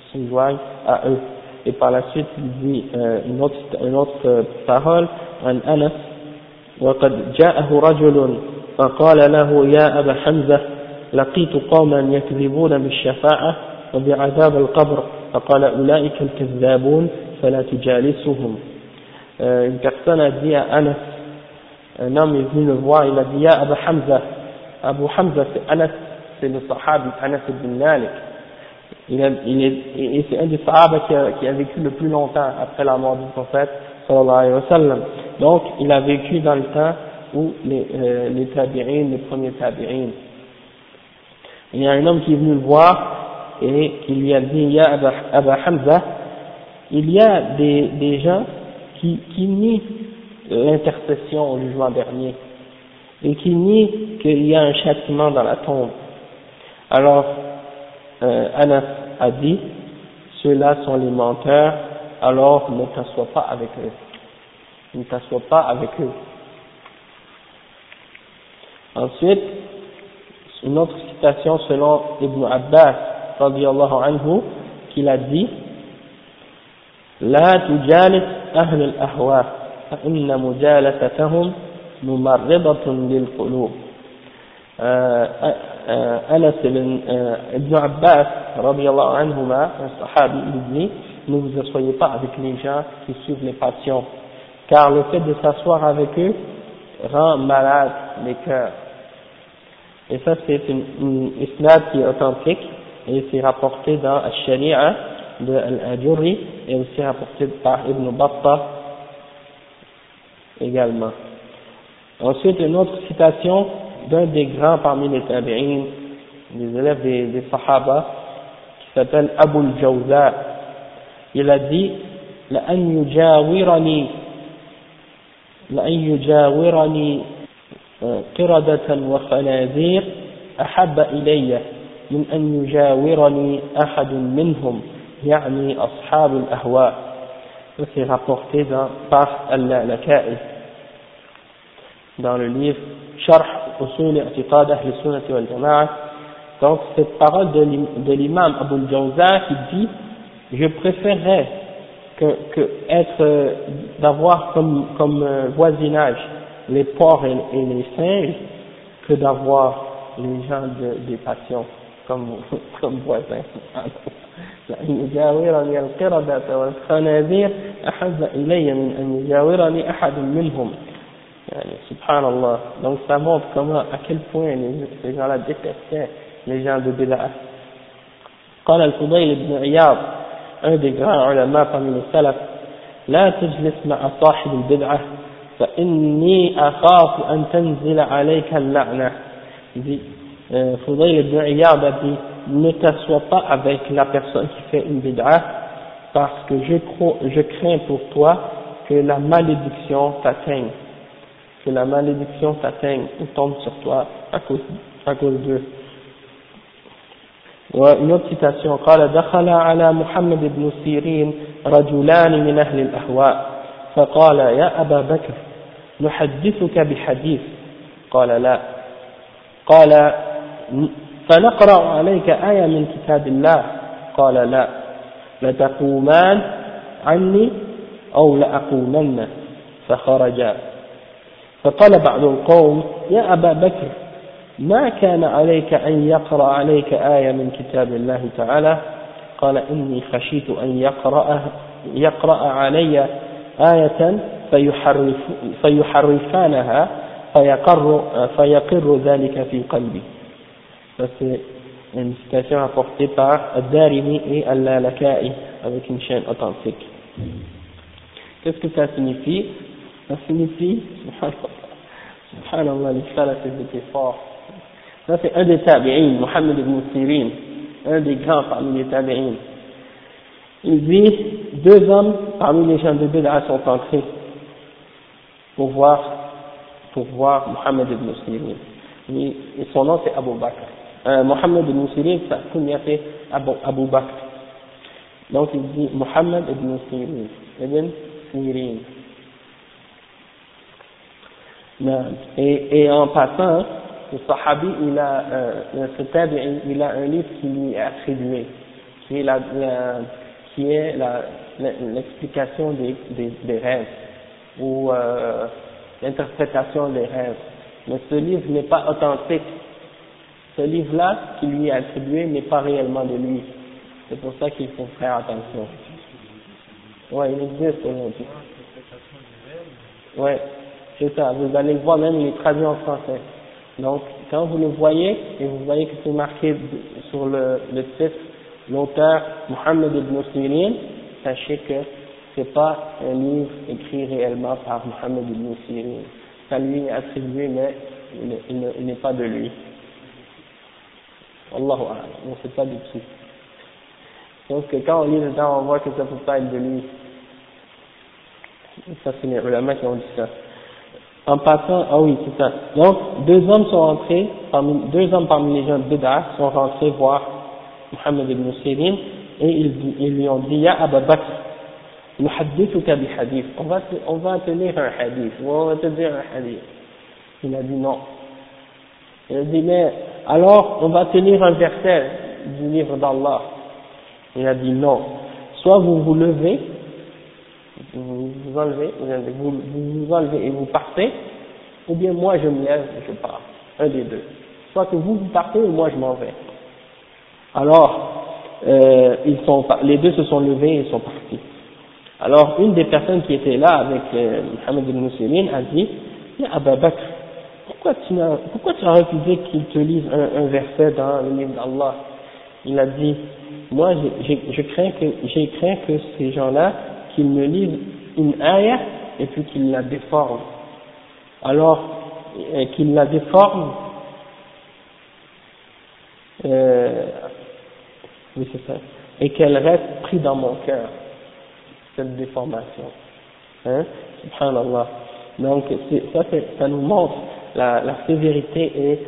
Et par la suite, il dit une autre parole, عن أنس وقد جاءه رجل فقال له يا أبا حمزة لقيت قوما يكذبون بالشفاعة وبعذاب القبر فقال أولئك الكذابون فلا تجالسهم. Une personne a dit à Anas, un homme est venu le voir, il a dit ya Abu Hamza. Abu Hamza, c'est Anas, c'est le sahabi Anas ibn Malik. Et c'est un des sahaba qui a vécu le plus longtemps après la mort du prophète sallallahu alayhi wa sallam. Donc il a vécu dans le temps où les tabi'in, les premiers tabi'in. Il y a un homme qui est venu le voir et qui lui a dit ya Abu Hamza, il y a des gens qui nient l'intercession au jugement dernier et qui nient qu'il y a un châtiment dans la tombe. Alors Anas a dit, ceux-là sont les menteurs alors ne t'assois pas avec eux. Ne t'assois pas avec eux. Ensuite, une autre citation selon Ibn Abbas, radiyallahu anhu, qu'il a dit, لا تجالس أهل الأهواء فإن مجالستهم ممرضة للقلوب. Anas ibn Abbas, radiyallahu anhuma, un sahabi, il dit, ne vous asseyez pas avec les gens qui suivent les passions, car le fait de s'asseoir avec eux rend malade les cœurs. Et ça, c'est une isnad qui est authentique, et c'est rapporté dans Al-Shari'a de Al-Ajurri, et aussi rapporté par Ibn Battah également. Ensuite, une autre citation d'un des grands parmi les tabi'in, des élèves des Sahaba, qui s'appelle Abu al-Jawza. Il a dit, لأن يجاورني قردة وخنازير أحب إلي من أن يجاورني أحد منهم يعني أصحاب الأهواء. C'est rapporté par Al-Laka'i dans le livre Sharh Usul I'tiqad Ahl Sunnah wal Jama'a. Donc cette parole de l'imam Abu al-Jawza qui dit, je préférerais d'avoir comme voisinage les porcs et les singes que d'avoir les gens des passions comme voisins. لأن يجاورني القردة والخنازير أحب إلي من أن يجاورني أحد منهم. Subhanallah. Donc ça montre comment, à quel point les gens-là détestaient les gens de Bid'ah. قال الفضيل بن عياض, un des grands ulama parmi les salaf, لا تجلس مع صاحب البدعة فإني أخاف أن تنزل عليك اللعنة. Il dit, Fudayl ibn Iyad a dit, ne t'assois pas avec la personne qui fait une bid'ah, parce que je crains pour toi que la malédiction t'atteigne. Que la malédiction t'atteigne ou tombe sur toi à cause d'eux. Une autre citation, قال دخل على محمد بن سيرين رجلان من أهل الأهواء فقال يا أبا بكر نحدثك بحديث قال لا قال فنقرأ عليك آية من كتاب الله قال لا لتقومان عني أو لأقومن فخرجا فقال بعض القوم يا أبا بكر ما كان عليك أن يقرأ عليك آية من كتاب الله تعالى قال إني خشيت أن يقرأ علي آية فيحرفانها فيقر ذلك في قلبي. Ça c'est une citation apportée par Ad-Darimi et Al-Laka'i avec une chaîne authentique. Qu'est-ce que ça signifie? Ça signifie, subhanallah, les salafs étaient forts. Ça c'est un des tabi'in, Muhammad ibn Sirin, un des grands parmi les tabi'in. Il dit, deux hommes parmi les gens de Bid'ah sont entrés pour voir Muhammad ibn Sirin. Et son nom c'est Abu Bakr. Muhammad ibn Sirin, sa kunya c'est Abu Bakr. Donc il dit Muhammad ibn Sirin. Et en passant, le sahabi, il a un livre qui lui est attribué, qui est l'explication des rêves, ou l'interprétation des rêves. Mais ce livre n'est pas authentique. Ce livre-là, qui lui est attribué, n'est pas réellement de lui. C'est pour ça qu'il faut faire attention. Ouais, il existe aujourd'hui. Ouais, c'est ça. Vous allez le voir, même il est traduit en français. Donc, quand vous le voyez, et vous voyez que c'est marqué sur le titre, l'auteur Muhammad ibn Sirin, sachez que c'est pas un livre écrit réellement par Muhammad ibn Sirin. Ça lui est attribué, mais il n'est pas de lui. Allahu a'lam, on ne sait pas du tout. Donc, quand on lit dedans, on voit que ça ne peut pas être de lui. Ça, c'est les ulama qui ont dit ça. En passant, ah oui, c'est ça. Donc, deux hommes parmi les gens de Bid'ah sont rentrés voir Muhammad ibn Sirin et ils lui ont dit, Ya Aba Bakr, nuhaddithuka bi hadith, on va te lire un hadith, ou on va te dire un hadith. Il a dit non. Il a dit mais alors on va te lire un verset du livre d'Allah. Il a dit non. Soit vous vous levez, vous vous enlevez et vous partez, ou bien moi je me lève et je pars. Un des deux. Soit que vous partez ou moi je m'en vais. Alors, les deux se sont levés et sont partis. Alors, une des personnes qui était là avec Mohammed ibn Sirin a dit, « Abba Bakr, pourquoi tu as refusé qu'il te lise un verset dans le livre d'Allah ?» Il a dit, « Moi, j'ai craint que ces gens-là, qu'ils me lisent une ayah et puis qu'ils la déforment. Alors, qu'ils la déforment, oui c'est ça, et qu'elle reste prise dans mon cœur, cette déformation. Hein, subhanallah. Donc ça nous montre la sévérité et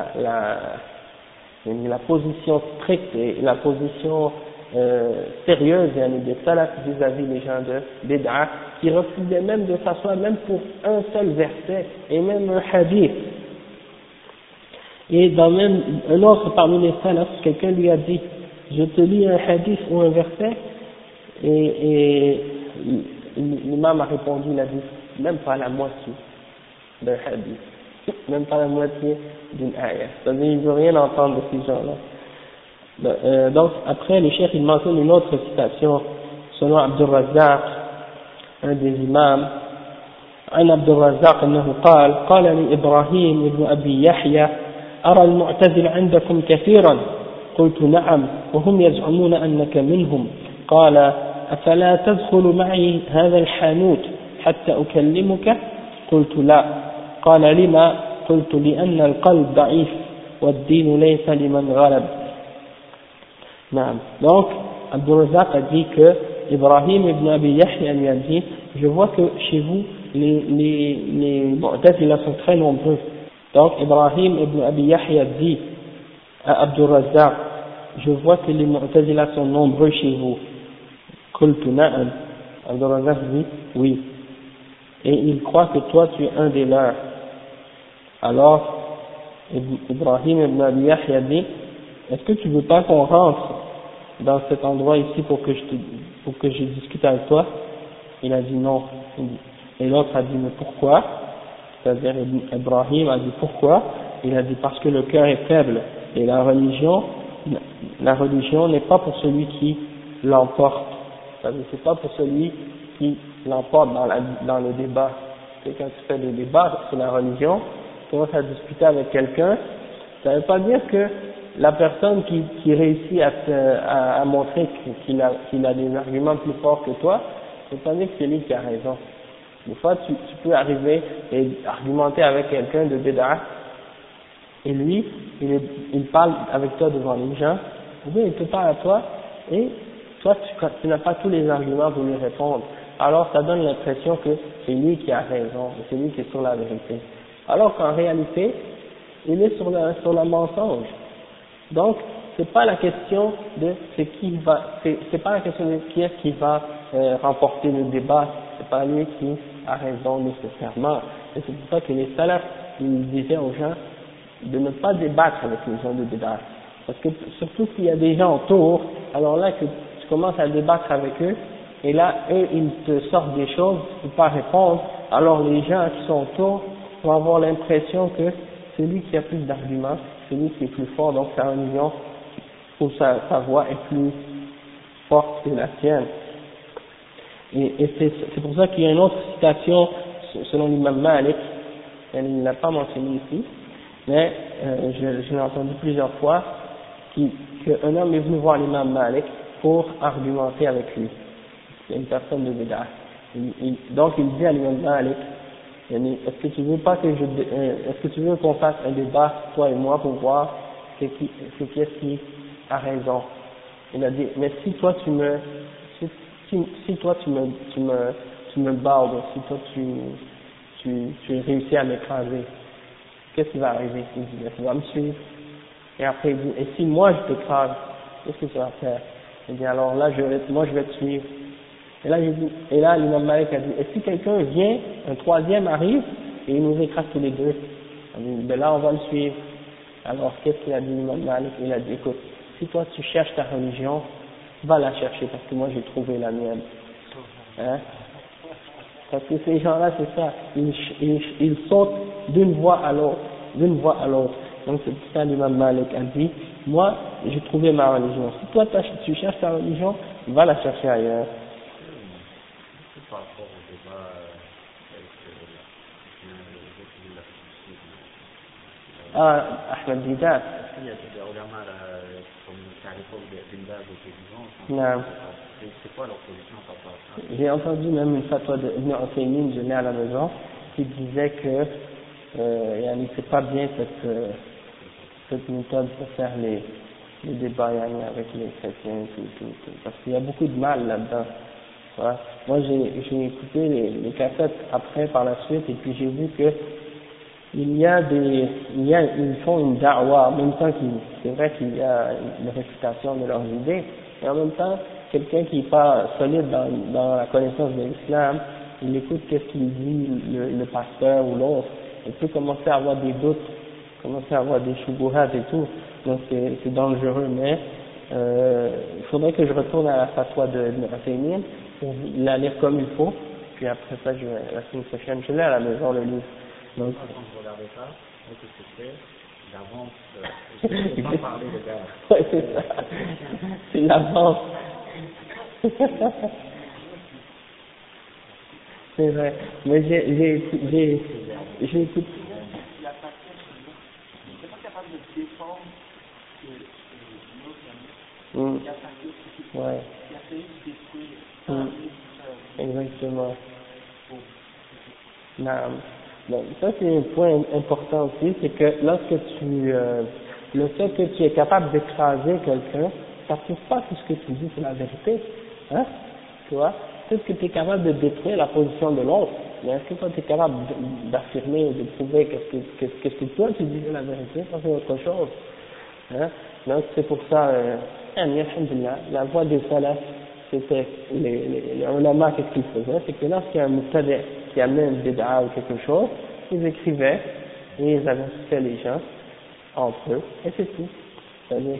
la position stricte et la position sérieuse des salafs vis-à-vis des gens de bid'a, qui refusaient même de s'asseoir même pour un seul verset et même un hadith. Et dans même un autre parmi les salafs, quelqu'un lui a dit, je te lis un hadith ou un verset, et l'imam a répondu, il a dit, même pas la moitié d'un hadith, même pas la moitié d'une ayah. C'est-à-dire, il ne veut rien entendre de ces gens-là. Donc, après, le cheikh, il mentionne une autre citation, selon Abdul Razzaq, un des imams, عن عبد الرزاق أنه قال لي إبراهيم ابن أبي يحيى أرى المعتزل عندكم كثيرا قلت نعم وهم يزعمون أنك منهم قال أفلا تدخل معي هذا الحانوت حتى أكلمك قلت لا قال لما قلت لأن القلب ضعيف والدين ليس لمن غلب. نعم. Donc Abdul Razzaq a dit que Ibrahim ibn Abi Yahya lui a dit, je vois que chez vous les Mu'tazila sont très nombreux. Donc Ibrahim ibn Abi Yahya dit à Abdul Razzaq, je vois que les Mu'tazila sont nombreux chez vous. Qultu na'am. Abdul Razzaq dit oui. Et il croit que toi tu es un des leurs. Alors Ibrahim ibn Abi Yahya dit, est-ce que tu veux pas qu'on rentre dans cet endroit ici pour que je discute avec toi? Il a dit non. Et l'autre a dit mais pourquoi? C'est-à-dire Ibrahim a dit pourquoi? Il a dit parce que le cœur est faible et la religion n'est pas pour celui qui l'emporte. C'est-à-dire c'est pas pour celui qui l'emporte dans le débat. C'est quand tu fais des débats sur la religion, tu commences à discuter avec quelqu'un, ça ne veut pas dire que la personne qui réussit à montrer qu'il a des arguments plus forts que toi, ça ne veut pas dire que c'est lui qui a raison. Des fois, tu peux arriver et argumenter avec quelqu'un de bid'a, et lui, il parle avec toi devant les gens, ou bien il te parle à toi, et toi, tu n'as pas tous les arguments pour lui répondre. Alors, ça donne l'impression que c'est lui qui a raison, c'est lui qui est sur la vérité. Alors qu'en réalité, il est sur le mensonge. Donc, c'est pas la question de c'est pas la question de qui est-ce qui va remporter le débat, c'est pas lui qui a raison nécessairement. Et c'est pour ça que les salafs, ils disaient aux gens de ne pas débattre avec les gens de bid'a. Parce que surtout s'il y a des gens autour, alors là que tu commences à débattre avec eux, et là, eux, ils te sortent des choses, tu ne peux pas répondre, alors les gens qui sont autour vont avoir l'impression que c'est lui qui a plus d'arguments, c'est lui qui est plus fort, donc sa religion, ou sa voix est plus forte que la tienne. Et c'est pour ça qu'il y a une autre citation selon l'imam Malik, il ne l'a pas mentionné ici, mais je l'ai entendu plusieurs fois, qu'un homme est venu voir l'imam Malik pour argumenter avec lui. C'est une personne de bid'a. Donc il dit à l'imam Malik, est-ce que tu veux qu'on fasse un débat, toi et moi, pour voir qui est-ce qui a raison? Il a dit, mais si toi tu me bats, si toi tu réussis à m'écraser, qu'est-ce qui va arriver? Il dit, tu vas me suivre. Et après il dit, et si moi je t'écrase, qu'est-ce que tu vas faire? Il dit, alors là, moi je vais te suivre. Et là, l'imam Malik a dit, et si quelqu'un vient, un troisième arrive, et il nous écrase tous les deux, ben là, on va le suivre. Alors, qu'est-ce qu'il a dit, l'imam Malik? Il a dit, écoute, si toi tu cherches ta religion, va la chercher, parce que moi j'ai trouvé la mienne. Hein? Parce que ces gens-là, c'est ça, ils sautent d'une voie à l'autre, d'une voie à l'autre. Donc c'est pour ça l'imam Malik a dit, moi j'ai trouvé ma religion. Si toi tu cherches ta religion, va la chercher ailleurs. Par rapport au débat Ah, Ahmed Didat. il y a des ulama comme à l'époque de Bin Baz ou Non. c'est quoi leur position par rapport à ça? J'ai entendu même une fatwa de Ibn Uthaymin, je l'ai à la maison, qui disait que c'est pas bien cette méthode pour faire les débats avec les chrétiens, tout, parce qu'il y a beaucoup de mal là-dedans. Voilà. Moi j'ai écouté les cassettes après par la suite et puis j'ai vu que ils font une da'wa, en même temps c'est vrai qu'il y a une réfutation de leurs idées, et en même temps, quelqu'un qui n'est pas solide dans la connaissance de l'islam, il écoute qu'est-ce qu'il dit le pasteur ou l'autre, il peut commencer à avoir des doutes, commencer à avoir des shubuhat et tout, donc c'est dangereux, mais il faudrait que je retourne à la fatwa de Ibn Uthaymin pour la lire comme il faut, puis après ça, la semaine prochaine, je l'ai à la maison, le livre. Donc, quand je regardais ça, qu'est-ce que c'est? J'avance, je ne peux pas parler de gars. Ouais, c'est ça. C'est l'avance. C'est vrai. Mais j'ai écouté. Ouais. Exactement. Non. Donc, ça c'est un point important aussi, c'est que lorsque le fait que tu es capable d'écraser quelqu'un, ça prouve pas que ce que tu dis c'est la vérité, hein, tu vois, peut-être que tu es capable de détruire la position de l'autre, mais est-ce que toi tu es capable d'affirmer, de prouver qu'est-ce que toi tu dis c'est la vérité, ça c'est autre chose, hein, donc c'est pour ça, alhamdulillah, la voie des salafs, c'était les ulama, qu'est-ce qu'ils faisaient, c'est que lorsqu'il y a un mubtadi' qui amenait une bid'a ou quelque chose, ils écrivaient et ils avertissaient les gens entre eux, et c'est tout. C'est-à-dire,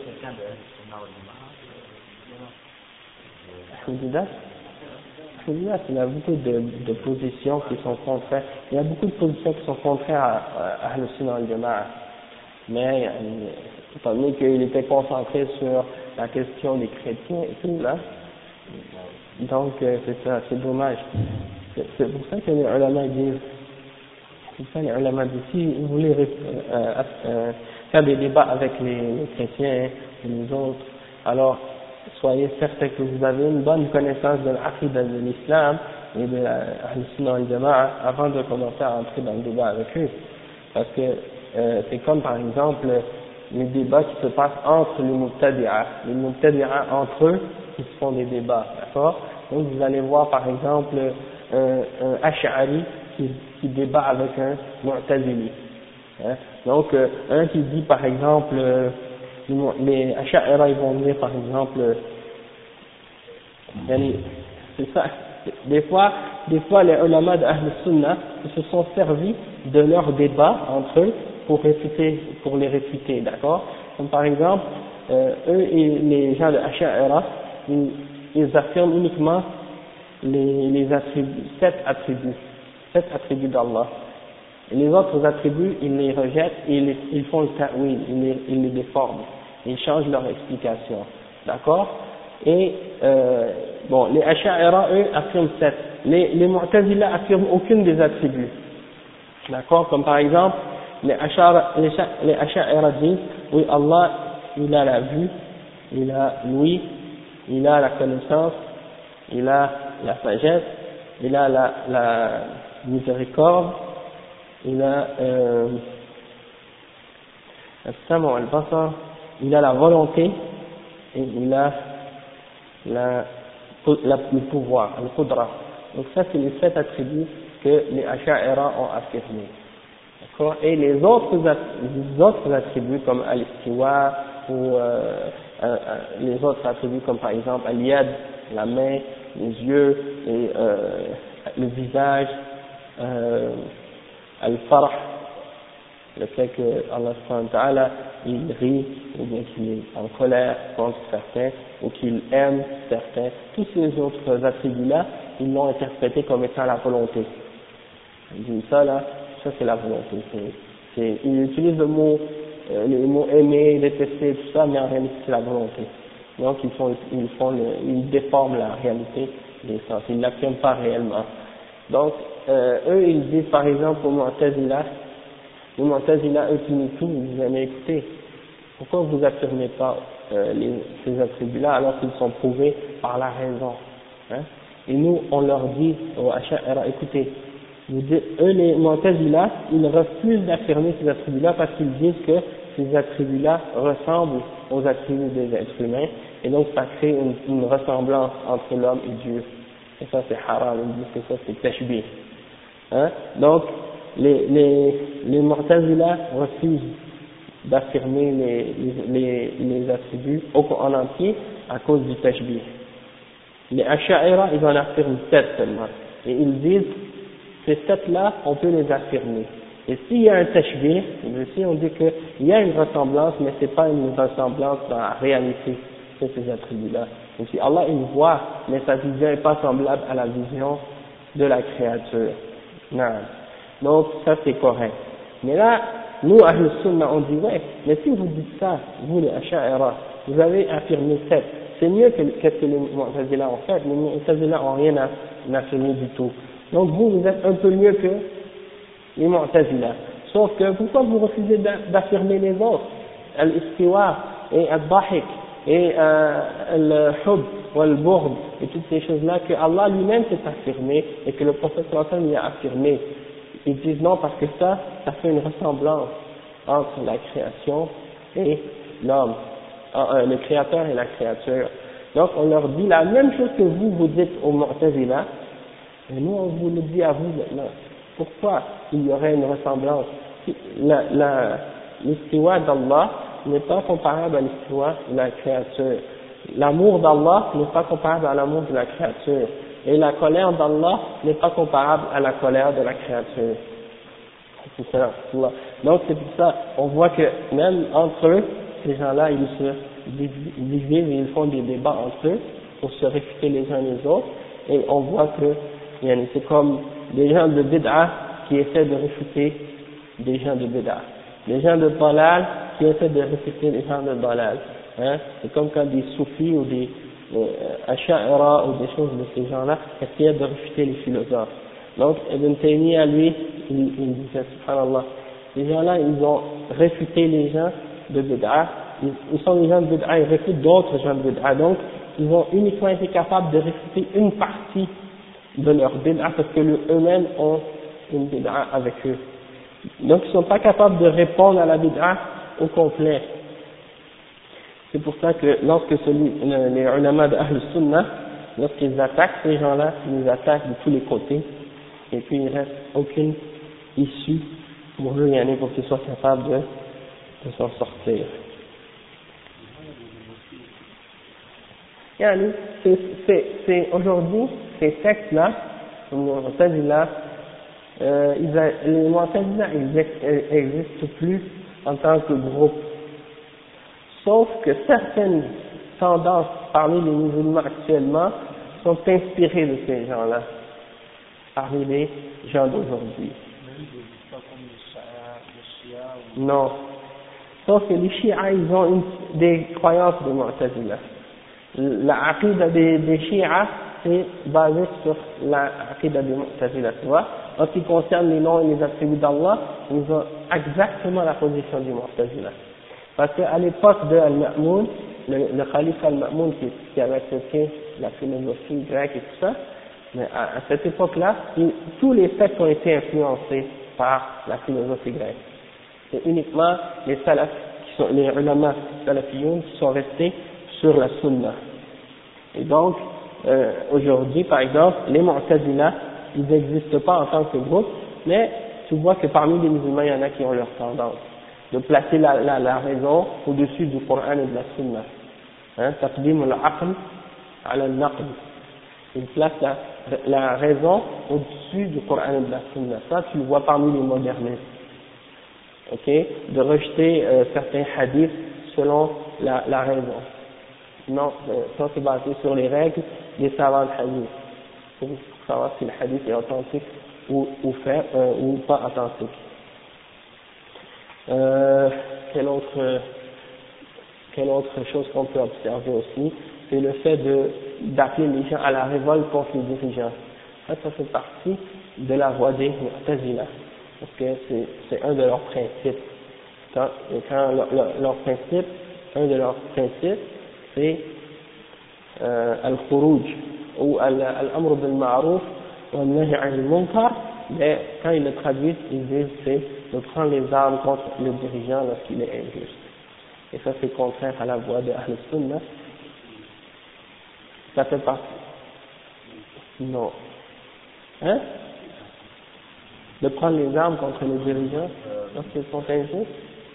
Ahmedida, il y a beaucoup de positions qui sont contraires, il y a beaucoup de positions qui sont contraires à Ahl-Sunnah wal-Jama'a, mais étant donné qu'il était concentré sur la question des chrétiens et tout là, donc c'est ça, c'est dommage. C'est pour ça que les ulama disent, c'est ça les ulama disent, si vous voulez faire des débats avec les chrétiens et les autres, alors soyez certains que vous avez une bonne connaissance de l'aqida de l'islam et de Ahl-Sunnah wal-Jama'a avant de commencer à entrer dans le débat avec eux. Parce que c'est comme par exemple les débats qui se passent entre les mubtadi'a entre eux qui se font des débats, d'accord? Donc vous allez voir par exemple un Ash'ari qui débat avec un Mu'tazili, hein? Donc un qui dit par exemple les Ash'ari ils vont dire par exemple c'est ça, des fois les ulama de Ahl Sunnah se sont servis de leurs débats entre eux pour les réfuter, d'accord? Comme par exemple eux et les gens de Ash'ari ils affirment uniquement les attributs, 7 attributs d'Allah. Et les autres attributs, ils les rejettent et ils font le ta'wil, ils les déforment, ils changent leur explication. D'accord? Et, bon, les Asha'ira, eux, affirment 7. Les Mu'tazila affirment aucune des attributs. D'accord? Comme par exemple, les Asha'ira disent, oui, Allah, il a la vue, il a l'ouïe, il a la connaissance, il a la sagesse, il a la miséricorde, il a il a la volonté et il a le pouvoir, le qudra. Donc ça c'est les 7 attributs que les Asha'ira ont affirmés. D'accord? Et les autres attributs comme al-istiwa ou les autres attributs comme par exemple al-yad, la main, les yeux, et, le visage, al-farh, le fait que Allah subhanahu wa ta'ala, il rit, ou bien qu'il est en colère contre certains, ou qu'il aime certains, tous ces autres attributs-là, ils l'ont interprété comme étant la volonté. Il dit ça là, ça c'est la volonté. Il utilise le mot, les mots aimer, détester, tout ça, mais en réalité c'est la volonté. Donc ils déforment la réalité des sens, ils ne l'affirment pas réellement. Donc eux ils disent par exemple aux Mu'tazila, les Mu'tazila eux qui nous tout, ils disent mais écoutez, pourquoi vous affirmez pas ces attributs-là alors qu'ils sont prouvés par la raison, hein? Et nous on leur dit aux Asha'ira, écoutez, eux les Mu'tazila, ils refusent d'affirmer ces attributs-là parce qu'ils disent que ces attributs-là ressemblent aux attributs des êtres humains, et donc ça crée une ressemblance entre l'homme et Dieu. Et ça c'est haram, ils disent que ça c'est tashbih. Hein? Donc les Mu'tazila refusent d'affirmer les attributs en entier à cause du tashbih. Les Asha'ira, ils en affirment 7 seulement, et ils disent ces 7-là, on peut les affirmer. Et s'il y a un tashbih, si on dit qu'il y a une ressemblance, mais c'est pas une ressemblance dans la réalité de ces attributs-là. Donc si Allah il voit, mais sa vision n'est pas semblable à la vision de la créature. Non. Donc ça c'est correct. Mais là, nous, Ahl Sunnah, on dit ouais, mais si vous dites ça, vous les Asha'ira, vous avez affirmé 7, c'est mieux que qu'est-ce que les Mu'tazila ont fait. Les Mu'tazila n'ont rien affirmé du tout. Donc vous êtes un peu mieux que les Mu'tazila. Sauf que pourquoi vous refusez d'affirmer les autres, al-istiwa et al-dahik et al-hub ou al-burd et toutes ces choses-là que Allah lui-même s'est affirmé et que le prophète sallallahu alayhi wa sallam lui a affirmé. Ils disent non parce que ça fait une ressemblance entre la création et l'homme, le créateur et la créature. Donc on leur dit la même chose que vous dites aux Mu'tazila, et nous on vous le dit à vous maintenant. Pourquoi il y aurait une ressemblance? L'istiwa d'Allah n'est pas comparable à l'istiwa de la créature. L'amour d'Allah n'est pas comparable à l'amour de la créature. Et la colère d'Allah n'est pas comparable à la colère de la créature. Donc c'est pour ça, on voit que même entre eux, ces gens-là, ils se divisent et ils font des débats entre eux pour se réfuter les uns les autres. Et on voit que c'est comme des gens de bid'a qui essaient de réfuter des gens de bid'a. Des gens de dalal qui essaient de réfuter les gens de dalal. Hein? C'est comme quand des soufis ou des asha'ira ou des choses de ces gens-là essayaient de réfuter les philosophes. Donc Ibn Taymiyyah, lui, il disait, subhanallah, ces gens-là, ils ont réfuté les gens de bid'a. Ils sont des gens de bid'a, ils réfutent d'autres gens de bid'a. Donc, ils ont uniquement été capables de réfuter une partie de leur bid'a parce que eux-mêmes ont une bid'a avec eux. Donc ils ne sont pas capables de répondre à la bid'a au complet. C'est pour ça que lorsque les ulama de Ahl Sunnah, lorsqu'ils attaquent ces gens-là, ils les attaquent de tous les côtés, et puis il ne reste aucune issue pour eux, pour qu'ils soient capables de s'en sortir. C'est aujourd'hui, ces textes-là, les Mu'tazila, les Mu'tazila n'existent plus en tant que groupe. Sauf que certaines tendances parmi les musulmans actuellement sont inspirées de ces gens-là, parmi les gens d'aujourd'hui. Non. Sauf que les chiites, ils ont des croyances de Mu'tazila. La aqida des chiites, c'est basé sur la aqida des Mu'tazila, tu vois. En ce qui concerne les noms et les attributs d'Allah, ils ont exactement la position du Mu'tazila. Parce qu'à l'époque de Al-Ma'moun, le khalife Al-Ma'moun qui avait accepté la philosophie grecque et tout ça, mais à cette époque-là, tous les sectes ont été influencés par la philosophie grecque. C'est uniquement les salaf, les ulama salafiyoun qui sont restés sur la sunna. Et donc, aujourd'hui, par exemple, les Mu'tazila, ils n'existent pas en tant que groupe, mais tu vois que parmi les musulmans, il y en a qui ont leur tendance de placer la raison au-dessus du Coran et de la Sunna. Taqdim al-aql ala al-naql. Ils placent la raison au-dessus du Coran et de la Sunna. Ça, tu le vois parmi les modernistes. Ok? De rejeter certains hadiths selon la raison. Non, ça c'est basé sur les règles des savants de hadith. Pour savoir si le hadith est authentique ou pas authentique. Quelle autre chose qu'on peut observer aussi, c'est le fait d'appeler les gens à la révolte contre les dirigeants. Ça fait partie de la voie des Mu'tazila, parce que c'est un de leurs principes. Un de leurs principes, c'est al-khuruj, ou al-amr bil ma'ruf, ou al-nahy 'anil munkar, mais quand ils le traduisent, ils disent c'est de prendre les armes contre le dirigeant lorsqu'il est injuste. Et ça c'est contraire à la voie de Ahl Sunnah. Ça fait partie. Non. Hein? De prendre les armes contre les dirigeants lorsqu'ils sont injustes?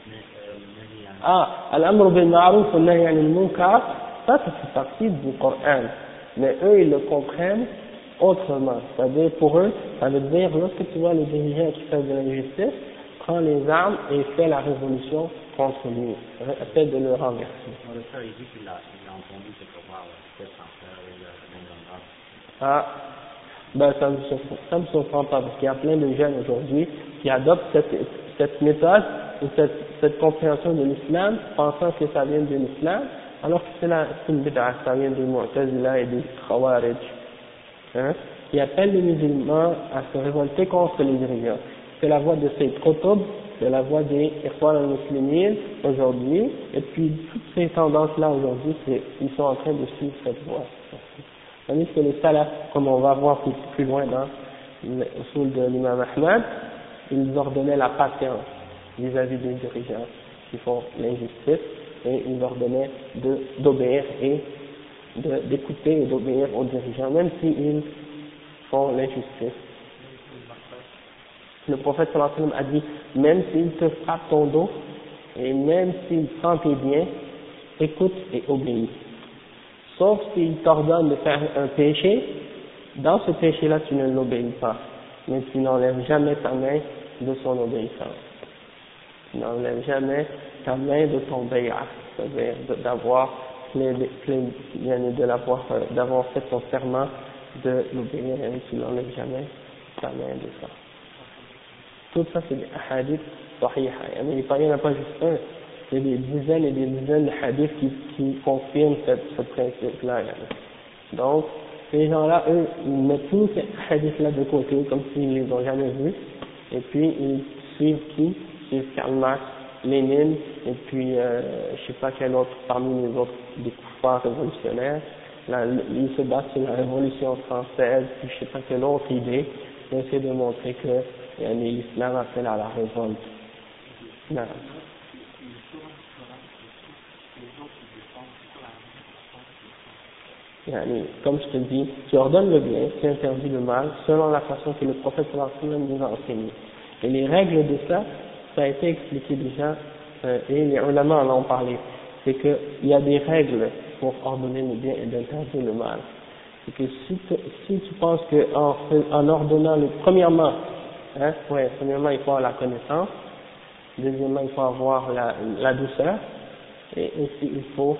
Al-amr bil ma'ruf wa nahy 'anil munkar, ça fait partie du Coran. Mais eux, ils le comprennent autrement. C'est-à-dire, pour eux, ça veut dire, lorsque tu vois le dirigeant qui fait de l'injustice, prends les armes et fais la révolution contre lui. Essaie de le renverser. Le frère, il dit qu'il a entendu quelque part, peut-être en faire ça me surprend pas, parce qu'il y a plein de jeunes aujourd'hui qui adoptent cette méthode ou cette compréhension de l'islam, pensant que ça vient de l'islam, alors que c'est une bid'ah, ça vient des Mu'tazila et des Khawarij, hein, qui appellent les musulmans à se révolter contre les dirigeants. C'est la voie de Sayyid Qutb, c'est la voie des Ikhwan al-Muslimin aujourd'hui, et puis toutes ces tendances-là aujourd'hui, ils sont en train de suivre cette voie. Tandis que les salafs, comme on va voir plus loin dans l'usul de l'imam Ahmad, ils ordonnaient la patience vis-à-vis des dirigeants qui font l'injustice, et ils ordonnaient d'obéir et d'écouter et d'obéir aux dirigeants, même s'ils font l'injustice. Le prophète sallallahu alayhi wa sallam a dit, même s'il te frappe ton dos, et même s'il prend tes biens, écoute et obéis. Sauf s'il t'ordonne de faire un péché, dans ce péché-là, tu ne l'obéis pas, mais tu n'enlèves jamais ta main de son obéissance. Tu n'enlèves jamais ta main de ton bay'ah, c'est-à-dire d'avoir fait ton serment de l'obéir, et tu n'enlèves jamais ta main de ça. Tout ça, c'est des hadiths sahiha. Il n'y en a pas juste un. Il y a des dizaines et des dizaines de hadiths qui confirment ce principe-là. Donc, ces gens-là, eux, ils mettent tous ces hadiths-là de côté, comme s'ils ne les ont jamais vus. Et puis, ils suivent qui? Ils suivent Karl Marx, Lénine, et puis, je sais pas quel autre, parmi les autres, des kuffars révolutionnaires. Ils se battent sur la Révolution française, puis je sais pas quelle autre idée. Ils essaient de montrer que l'islam appelle à la révolte. Non. Comme je te dis, tu ordonnes le bien, tu interdis le mal, selon la façon que le prophète sallallahu alayhi wa sallam nous a enseigné. Et les règles de ça, ça a été expliqué déjà, et les ulama en ont parlé. C'est qu'il y a des règles pour ordonner le bien et d'interdire le mal. C'est que si tu penses qu'en ordonnant premièrement, il faut avoir la connaissance, deuxièmement, il faut avoir la douceur, et aussi il faut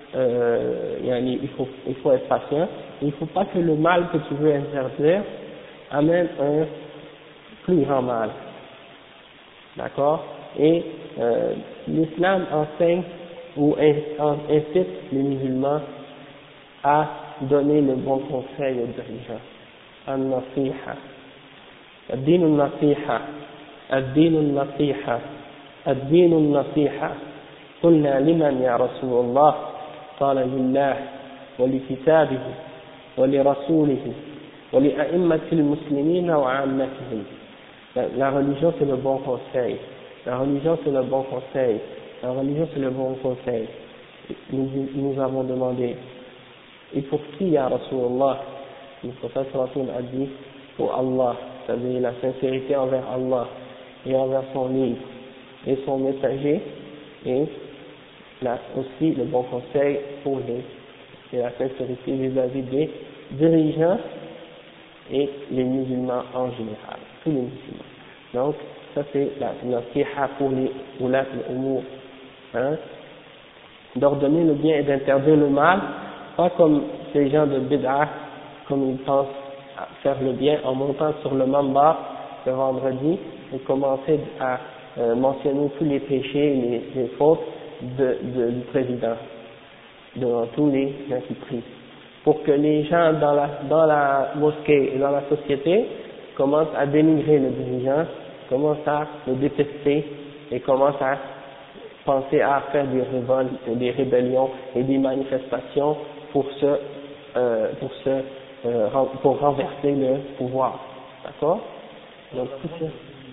être patient. Il ne faut pas que le mal que tu veux interdire amène un plus grand mal. D'accord? Et l'islam enseigne ou incite les musulmans à donner le bon conseil aux dirigeants. An-nasiha. الدين النصيحة الدين النصيحة الدين النصيحة قلنا لمن يا رسول الله قال لله ولكتابه ولرسوله ولأئمة المسلمين وعامتهم. La religion c'est le bon conseil. La religion c'est le bon conseil. La religion c'est le bon conseil. Nous avons demandé, et pour qui ya Rasulullah? Le prophète sallallahu alayhi wa sallam a dit, pour Allah, c'est-à-dire la sincérité envers Allah et envers son livre et son messager, et là aussi le bon conseil pour la sincérité vis-à-vis des dirigeants et les musulmans en général, tous les musulmans. Donc, ça c'est la nasiha pour les oulat al-umur, hein, d'ordonner le bien et d'interdire le mal, pas comme ces gens de bid'ah, comme ils pensent à faire le bien en montant sur le mambar le vendredi et commencer à mentionner tous les péchés et les fautes du président devant tous les gens qui prient, pour que les gens dans la mosquée et dans la société commencent à dénigrer le dirigeant, commencent à le détester et commencent à penser à faire des révoltes, des rébellions et des manifestations pour renverser le pouvoir. D'accord? Donc tout ça.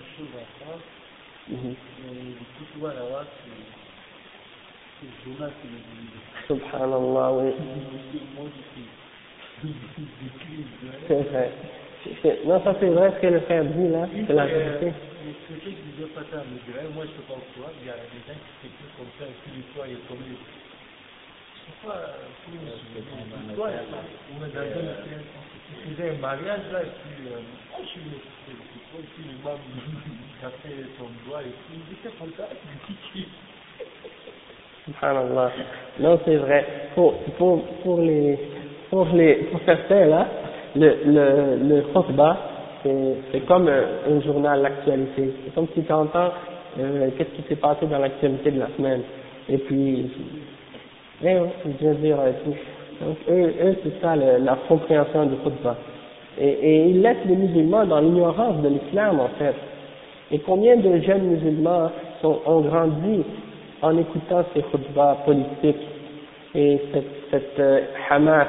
Subhanallah, oui. C'est vrai. Non, ça c'est vrai ce que le frère dit là, c'est la vérité. Ce que je disais pas ça, moi je te pense quoi, il y a des gens qui s'écrivent comme ça, et puis l'histoire est tombée. Je sais pas, l'histoire, on est dans il faisait un mariage là, et puis je suis venu, et puis l'imam a fait son doigt, et puis il était comme ça, Subhanallah. Non, c'est vrai. Pour certains là, le khutbah, c'est comme un journal d'actualité. C'est comme si tu entends qu'est-ce qui s'est passé dans l'actualité de la semaine. Et puis, je veux dire tout. Donc eux c'est ça la compréhension du khutbah. Et ils laissent les musulmans dans l'ignorance de l'islam en fait. Et combien de jeunes musulmans ont grandi en écoutant ces khutbahs politiques et cette hamas,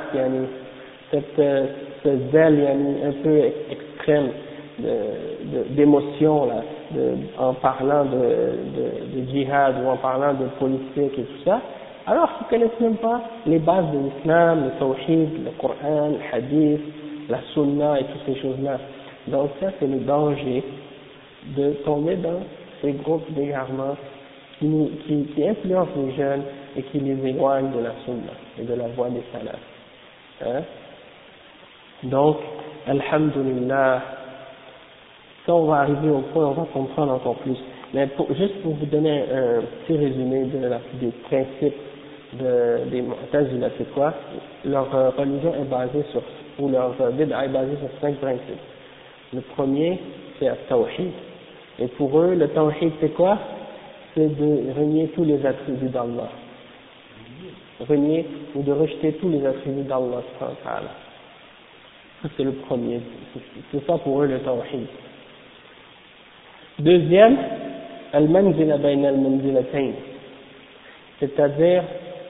ce zèle un peu extrême d'émotion là, en parlant de djihad ou en parlant de politique et tout ça, alors qu'ils connaissent même pas les bases de l'islam, le tawhid, le Coran, le hadith, la sunna et toutes ces choses-là. Donc ça c'est le danger de tomber dans ces groupes d'égarements qui influencent les jeunes et qui les éloignent de la sunna et de la voie des salafs. Hein? Donc, alhamdulillah, quand on va arriver au point, on va comprendre encore plus. Mais juste pour vous donner un petit résumé des principes des Mu'tazila, c'est quoi? Leur religion est basée sur, ou leur bid'a est basée sur 5 principes. Le premier, c'est le tawhid. Et pour eux, le tawhid, c'est quoi? C'est de renier tous les attributs d'Allah. Renier ou de rejeter tous les attributs d'Allah. Ça, c'est le premier. C'est ça pour eux le tawhid. Deuxième, al-manzila bayna al-manzilatayn. C'est-à-dire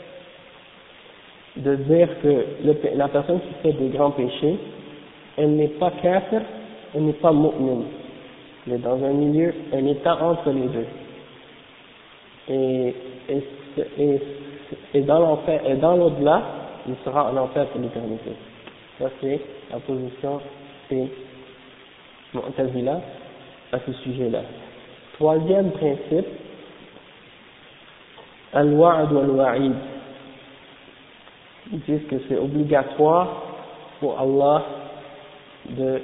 de dire que la personne qui fait des grands péchés, elle n'est pas kafir, elle n'est pas mu'min. Elle est dans un milieu, un état entre les deux. Et dans l'enfer, et dans l'au-delà, il sera en enfer pour l'éternité. Ça c'est la position des Mu'tazila à ce sujet-là. Troisième principe, al-wa'd wal-wa'id. Ils disent que c'est obligatoire pour Allah de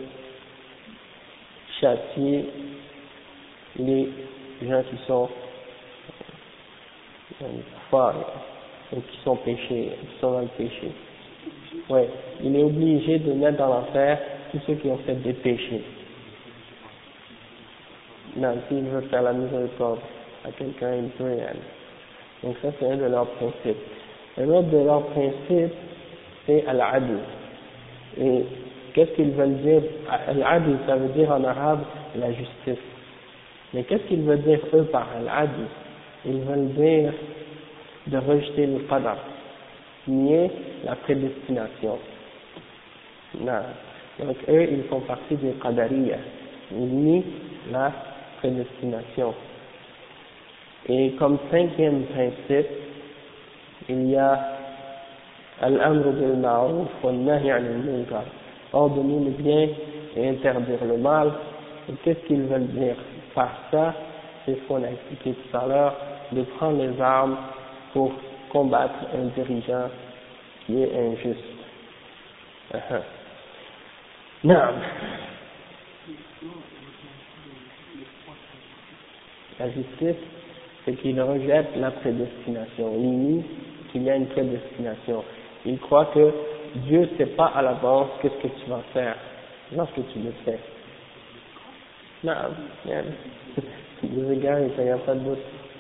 châtier les gens qui sont forts ou qui sont péchés, qui sont dans le péché. Ouais, il est obligé de mettre dans l'enfer tous ceux qui ont fait des péchés. Non, s'il veut faire la miséricorde à quelqu'un, il peut y aller. Donc ça, c'est un de leurs principes. Un autre de leurs principes, c'est al-adl. Et qu'est-ce qu'ils veulent dire? Al-adl, ça veut dire en arabe la justice. Mais qu'est-ce qu'ils veulent dire eux par al-adl? Ils veulent dire de rejeter le qadar, nier la prédestination. Non. Donc eux, ils font partie des qadariya. Ils nient la prédestination. Et comme cinquième principe, il y a al-amru bil ma'ruf wal nahy 'anil munkar, ordonner le bien et interdire le mal. Et qu'est-ce qu'ils veulent dire par ça? C'est ce qu'on a expliqué tout à l'heure, de prendre les armes pour combattre un dirigeant qui est injuste. Non. La justice, c'est qu'il rejette la prédestination. Il nie qu'il y a une prédestination. Il croit que Dieu ne sait pas à l'avance qu'est-ce que tu vas faire lorsque tu le fais. Non, des égards, il n'y a pas de doute.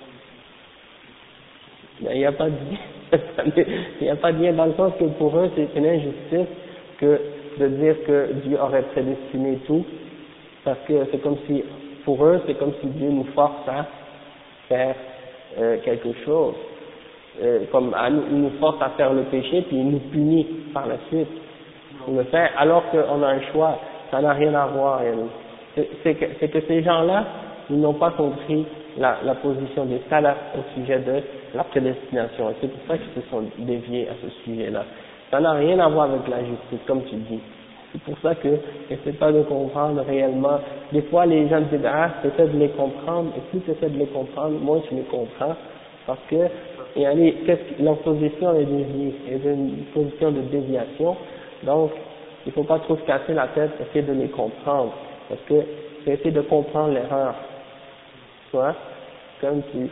Il n'y a pas de lien dans le sens que pour eux c'est une injustice que de dire que Dieu aurait prédestiné tout, parce que c'est comme si, pour eux c'est comme si Dieu nous force à faire quelque chose, comme il nous force à faire le péché puis il nous punit par la suite. On le fait alors qu'on a un choix, ça n'a rien à voir. C'est que ces gens-là, ils n'ont pas compris la position des salafs au sujet de la prédestination. Et c'est pour ça qu'ils se sont déviés à ce sujet-là. Ça n'a rien à voir avec la justice, comme tu dis. C'est pour ça que n'essaie pas de comprendre réellement. Des fois, les gens de bid'ah, essaient de les comprendre, et plus tu essaies de les comprendre, moins tu les comprends, parce que leur position est déviée, est une position de déviation. Donc, il ne faut pas trop se casser la tête, essayer de les comprendre, parce que c'est essayer de comprendre l'erreur. Tu vois, comme tu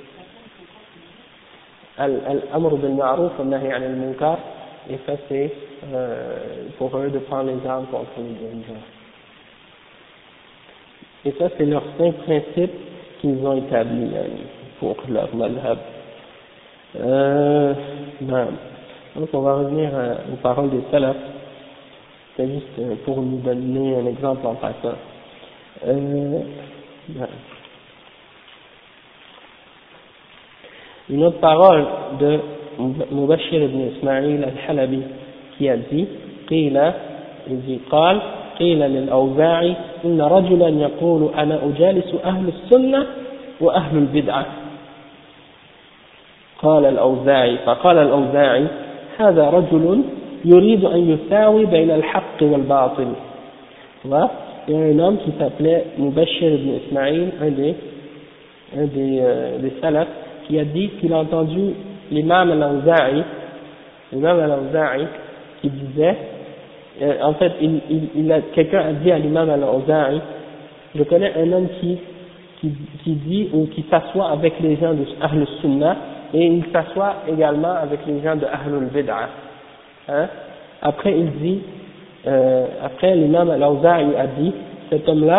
Al-Amr bil Ma'ruf wa Nahy anil Munkar, et ça c'est pour eux de prendre les armes contre les dirigeants. Et ça c'est leurs 5 principes qu'ils ont établis pour leur madhab. Donc on va revenir aux paroles des salafs. C'est juste pour nous donner un exemple en passant. Une autre parole de Mubashir ibn Ismail al-Halabi qui a dit قال قيل للأوزاعي إن رجلا يقول أنا أجالس أهل السنة وأهل البدعة فقال الأوزاعي هذا رجل يريد أن يساوي بين الحق والباطل. Il y a un homme qui s'appelait Mubashir ibn Ismail, un des salafs, qui a dit qu'il a entendu l'imam al-Awza'i qui disait, en fait, quelqu'un a dit à l'imam al-Awza'i, je connais un homme qui dit ou qui s'assoit avec les gens de Ahl Sunnah et il s'assoit également avec les gens de Ahlul Bid'ah. Après il dit, après l'imam al-Awza'i a dit, cet homme-là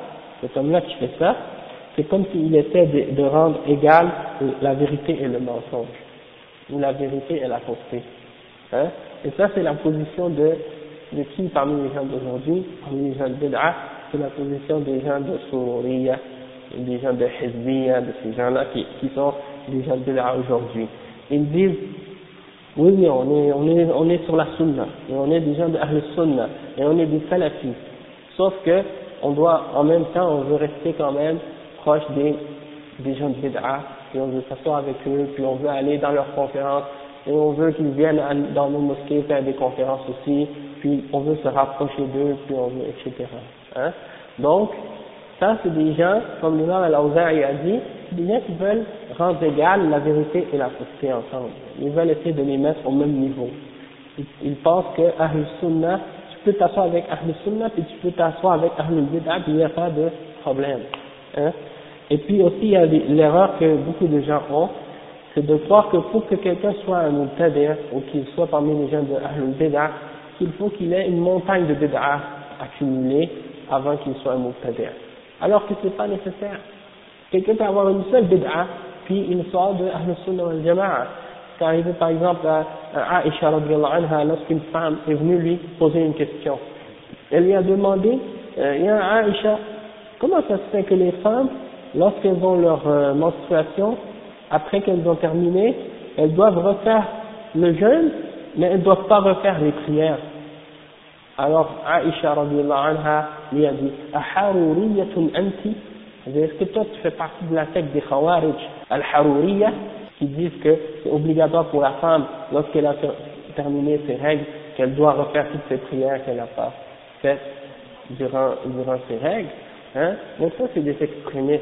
qui fait ça, c'est comme s'il essaie de rendre égal la vérité et le mensonge, ou la vérité et la fausseté. Et ça c'est la position de qui parmi les gens d'aujourd'hui, parmi les gens de Bid'ah, c'est la position des gens de Sururiya, des gens de Hizbiya, de ces gens-là qui sont des gens de Bid'ah aujourd'hui. Ils disent, oui, on est sur la Sunna, et on est des gens de Ahl Sunna, et on est des Salafis. Sauf que, on doit, en même temps, on veut rester quand même proche des gens de Bid'ah, et on veut s'asseoir avec eux, puis on veut aller dans leurs conférences, et on veut qu'ils viennent dans nos mosquées faire des conférences aussi, puis on veut se rapprocher d'eux, puis on veut, etc. Donc, ça c'est des gens, comme l'imam al-Awza'i a dit, des gens qui veulent rendre égale la vérité et la fausseté ensemble. Ils veulent essayer de les mettre au même niveau. Ils pensent que Ahl Sunnah, tu peux t'asseoir avec Ahl Sunnah, puis tu peux t'asseoir avec Ahl Bid'ah, puis il n'y a pas de problème. Et puis aussi, il y a l'erreur que beaucoup de gens ont, c'est de croire que pour que quelqu'un soit un mubtadi' ou qu'il soit parmi les gens de Ahlul Bid'ah, qu'il faut qu'il ait une montagne de bid'ah accumulée avant qu'il soit un mubtadi'. Alors que ce n'est pas nécessaire. Quelqu'un peut avoir une seule bid'ah, puis il sort de Ahlus Sunnah wal Jama'a. C'est arrivé par exemple à Aisha radiyallahu anha, lorsqu'une femme est venue lui poser une question. Elle lui a demandé, Ya Aisha, comment ça se fait que les femmes, lorsqu'elles ont leur menstruation, après qu'elles ont terminé, elles doivent refaire le jeûne, mais elles ne doivent pas refaire les prières. Alors Aisha radiyallahu anha lui a dit, Aharuriyatun anti, est-ce que toi tu fais partie de la secte des Khawarij al-Haruriyya, qui disent que c'est obligatoire pour la femme, lorsqu'elle a terminé ses règles, qu'elle doit refaire toutes ses prières qu'elle n'a pas faites durant ses règles. Donc ça c'est des extrémistes,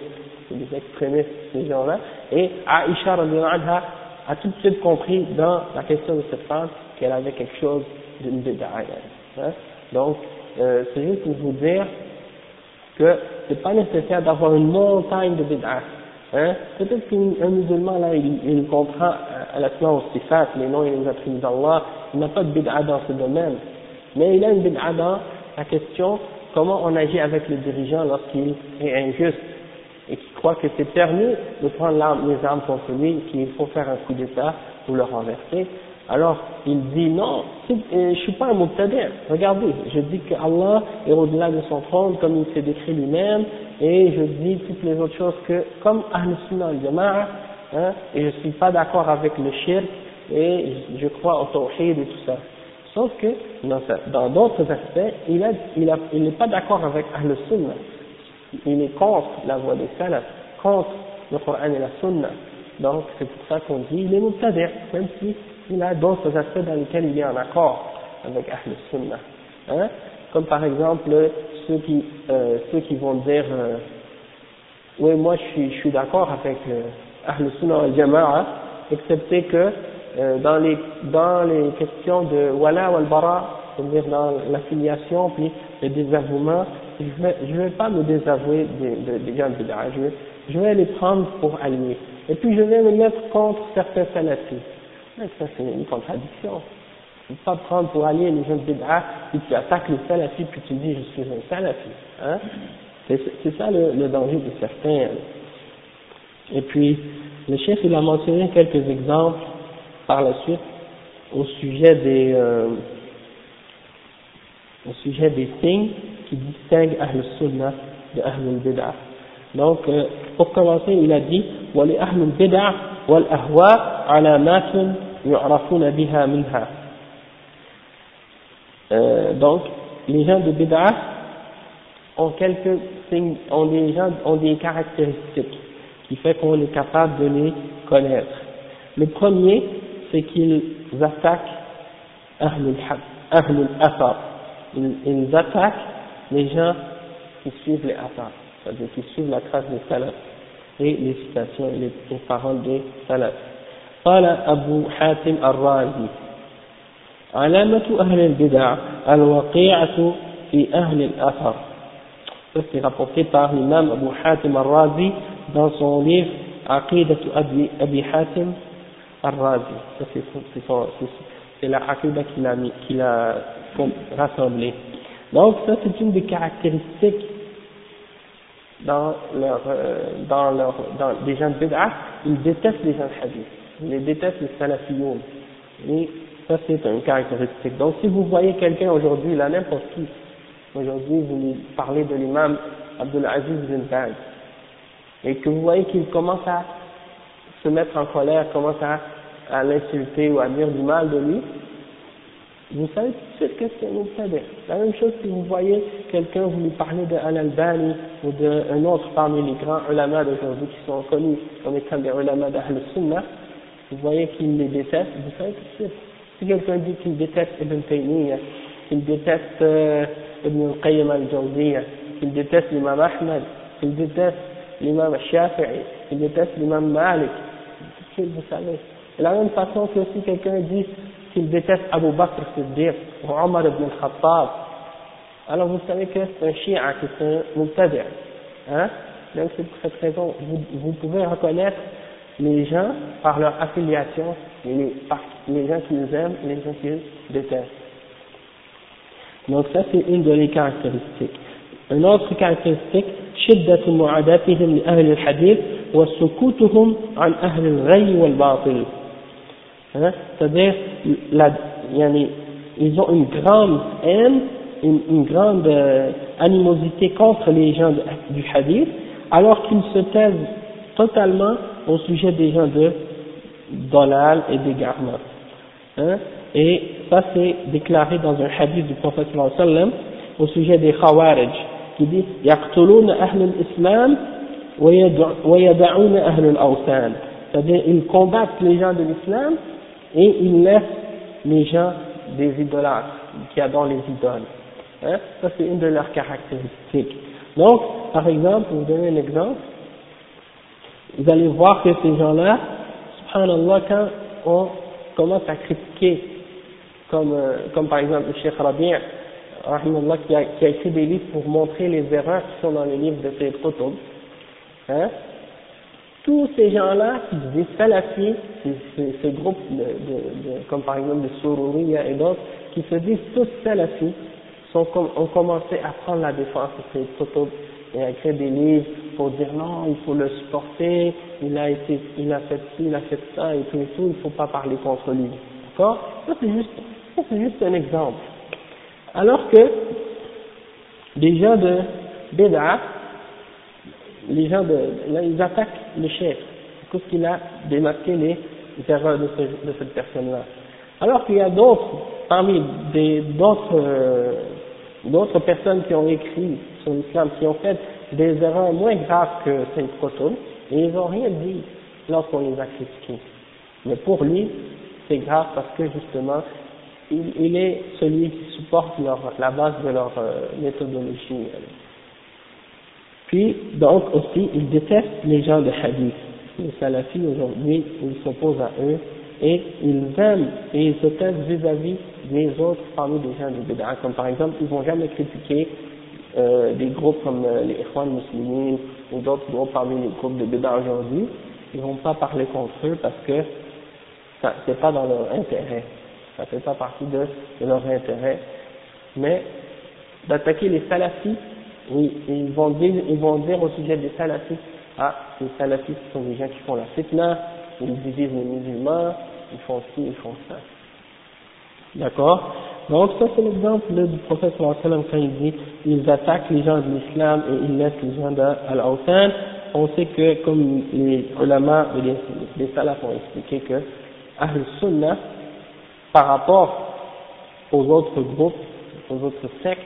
ces gens-là. Et Aisha radiyallahu anha a tout de suite compris dans la question de cette femme qu'elle avait quelque chose d'une bid'a. Donc c'est juste pour vous dire que c'est pas nécessaire d'avoir une montagne de bid'ah. Hein? Peut-être qu'un musulman là, il comprend à l'asma au sifat, les noms et les attributs d'Allah, il n'a pas de bid'ah dans ce domaine, mais il a une bid'ah dans la question comment on agit avec le dirigeant lorsqu'il est injuste et qui croit que c'est permis de prendre les armes contre lui, qu'il faut faire un coup d'état pour le renverser. Alors, il dit non, je suis pas un mubtadi', regardez, je dis que Allah est au-delà de son trône comme il s'est décrit lui-même, et je dis toutes les autres choses que, comme Ahl Sunnah al Jama'a, hein, et je suis pas d'accord avec le shirk, et je crois au tawhid et tout ça. Sauf que, dans d'autres aspects, il n'est pas d'accord avec Ahl Sunnah. Il est contre la voie des salaf, contre le Coran et la Sunna. Donc, c'est pour ça qu'on dit, il est mubtadi', même si il a d'autres aspects dans lesquels il est en accord avec Ahl Sunnah. Hein? Comme par exemple, ceux qui vont dire, oui, moi je suis d'accord avec Ahl Sunnah al Jama'a, excepté que dans les questions de wala wal bara, c'est-à-dire dans l'affiliation puis le désavouement, je vais pas me désavouer des gens de bid'a, je vais les prendre pour alliés. Et puis je vais me mettre contre certains salafis. Mais ça c'est une contradiction. Tu ne peux pas prendre pour allier les gens de bid'a, puis tu attaques les salafis, puis tu dis je suis un salafi. Hein? C'est ça le danger de certains. Et puis, le chef il a mentionné quelques exemples par la suite au sujet des signes qui distinguent Ahl Sunnah de Ahl al-Bid'ah. Donc, pour commencer, il a dit وَلِأَهْلُ الْبِدْعِ وَالْأَهْوَاءِ عَلَامَاتٌ يُعْرَفُونَ بِهَا مِنْهَا. Donc, les gens de Bid'ah ont quelques signes, ont des caractéristiques qui fait qu'on est capable de les connaître. Le premier, c'est qu'ils attaquent Ahl al-Athar. Ils attaquent les gens qui suivent les Athar, c'est-à-dire qui suivent la trace des salafs et les citations et les paroles des salafs. قال أبو حاتم الرازي علامة أهل البدع الوقيعة في أهل الأثر. Ça c'est rapporté par l'imam Abu Hatim al-Razi dans son livre Aqidat Abi Hatim al-Razi. Ça c'est la Aqidah qu'il a rassemblée. Donc ça c'est une des caractéristiques dans les gens de bid'ah, ils détestent les gens de hadith, ils détestent les salafiyoun. Et ça c'est une caractéristique. Donc si vous voyez quelqu'un aujourd'hui, là n'importe qui, aujourd'hui vous lui parlez de l'imam Abdul Aziz bin Baz, et que vous voyez qu'il commence à se mettre en colère, commence à l'insulter ou à dire du mal de lui, vous savez tout de suite qu'est-ce que vous savez. La même chose si vous voyez quelqu'un, vous lui parlez de Al-Albani ou d'un autre parmi les grands ulama d'aujourd'hui qui sont connus comme étant des ulama d'Ahl Sunnah, vous voyez qu'il les déteste, vous savez tout de suite. Si quelqu'un dit qu'il déteste Ibn Taymiyyah, qu'il déteste Ibn al-Qayyim al-Jawziyya, qu'il déteste l'imam Ahmad, qu'il déteste l'imam al-Shafi'i, qu'il déteste l'imam Malik, tout de suite vous savez. De la même façon que si quelqu'un dit qu'il déteste Abu Bakr Siddiq ou Omar ibn al-Khattab, alors vous savez que c'est un chi'a, que c'est un mubtadi'. Hein? Donc c'est pour cette raison, vous pouvez reconnaître les gens par leur affiliation, les gens qui les aiment et les gens qui les détestent. Donc ça c'est une de les caractéristiques. Une autre caractéristique, شدة معاداتهم لأهل الحديث وسكوتهم عن أهل الغي والباطل. Hein? C'est-à-dire, ils ont une grande haine, une grande animosité contre les gens du hadith, alors qu'ils se taisent totalement au sujet des gens de dolal et d'égarement. Hein? Et ça c'est déclaré dans un hadith du prophète sallallahu alayhi wa sallam au sujet des Khawarij, qui dit يقتلون أهل الإسلام ويدعون أهل الأوثان. C'est-à-dire, ils combattent les gens de l'islam et ils laissent les gens des idolâtres, qui adorent les idoles. Hein? Ça c'est une de leurs caractéristiques. Donc, par exemple, pour vous donner un exemple, vous allez voir que ces gens-là, subhanallah, quand on commence à critiquer, comme par exemple le Cheikh Rabi', rahimahullah, qui a écrit des livres pour montrer les erreurs qui sont dans les livres de Sayyid Qutb, hein, tous ces gens-là qui se disent salafis, ces groupes comme par exemple les Sururiya et d'autres, qui se disent tous salafis, ont commencé à prendre la défense de Sayyid Qutb et à écrire des livres pour dire non, il faut le supporter, il a fait ci, il a fait ça et tout, il ne faut pas parler contre lui. D'accord? Ça c'est juste un exemple. Alors que les gens de Bid'a, là, ils attaquent le chef, parce qu'il a démasqué les erreurs de cette personne-là. Alors qu'il y a d'autres, parmi d'autres personnes qui ont écrit sur l'islam, qui ont fait des erreurs moins graves que Sayyid Qutb, et ils n'ont rien dit lorsqu'on les a critiqués. Mais pour lui, c'est grave parce que justement, il est celui qui supporte la base de leur méthodologie. Puis, donc aussi, il déteste les gens de hadith. Les salafis aujourd'hui, ils s'opposent à eux, et ils aiment, et ils se taisent vis-à-vis des autres parmi les gens de Bid'a. Comme par exemple, ils vont jamais critiquer des groupes comme les Ikhwan Muslimin ou d'autres groupes parmi les groupes de Bid'a aujourd'hui. Ils vont pas parler contre eux parce que ça c'est pas dans leur intérêt. Ça fait pas partie de leur intérêt. Mais d'attaquer les salafis, oui, ils vont dire au sujet des salafis, les salafis ce sont des gens qui font la fitna, ils divisent les musulmans, ils font ci, ils font ça. D'accord? Donc ça c'est l'exemple du prophète sallallahu alayhi wa sallam quand il dit ils attaquent les gens de l'islam et ils laissent les gens d'Al-Awtan. On sait que comme les ulama et les salafs ont expliqué que Ahl-Sunnah par rapport aux autres groupes, aux autres sectes,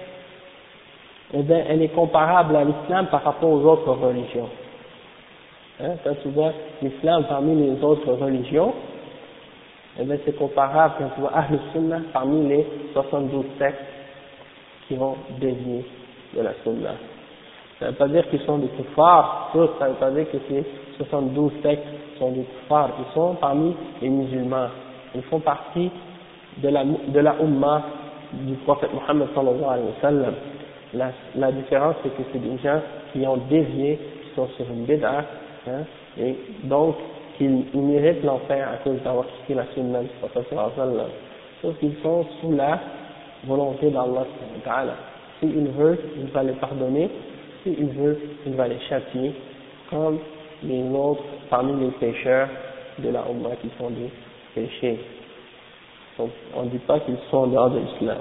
eh bien elle est comparable à l'islam par rapport aux autres religions. Hein, quand tu vois l'islam parmi les autres religions, eh bien c'est comparable quand tu vois Ahl-Sunnah parmi les 72 sectes qui vont dévier de la Sunnah. Ça ne veut pas dire qu'ils sont des kuffars, ça ne veut pas dire que ces 72 sectes sont des kuffars, ils sont parmi les musulmans, ils font partie de la Ummah du prophète Mohammed sallallahu alayhi wa sallam. La différence c'est que c'est des gens qui ont dévié, qui sont sur une bid'a, hein, et donc qu'ils méritent l'enfer à cause d'avoir quitté la sunna du prophète sallallahu alayhi wa sallam. Sauf qu'ils sont sous la volonté d'Allah subhanahu wa ta'ala. S'il veut, il va les pardonner, s'il veut, il va les châtier, comme les autres parmi les pécheurs de la Ummah qui font des péchés. Donc, on ne dit pas qu'ils sont dehors de l'islam.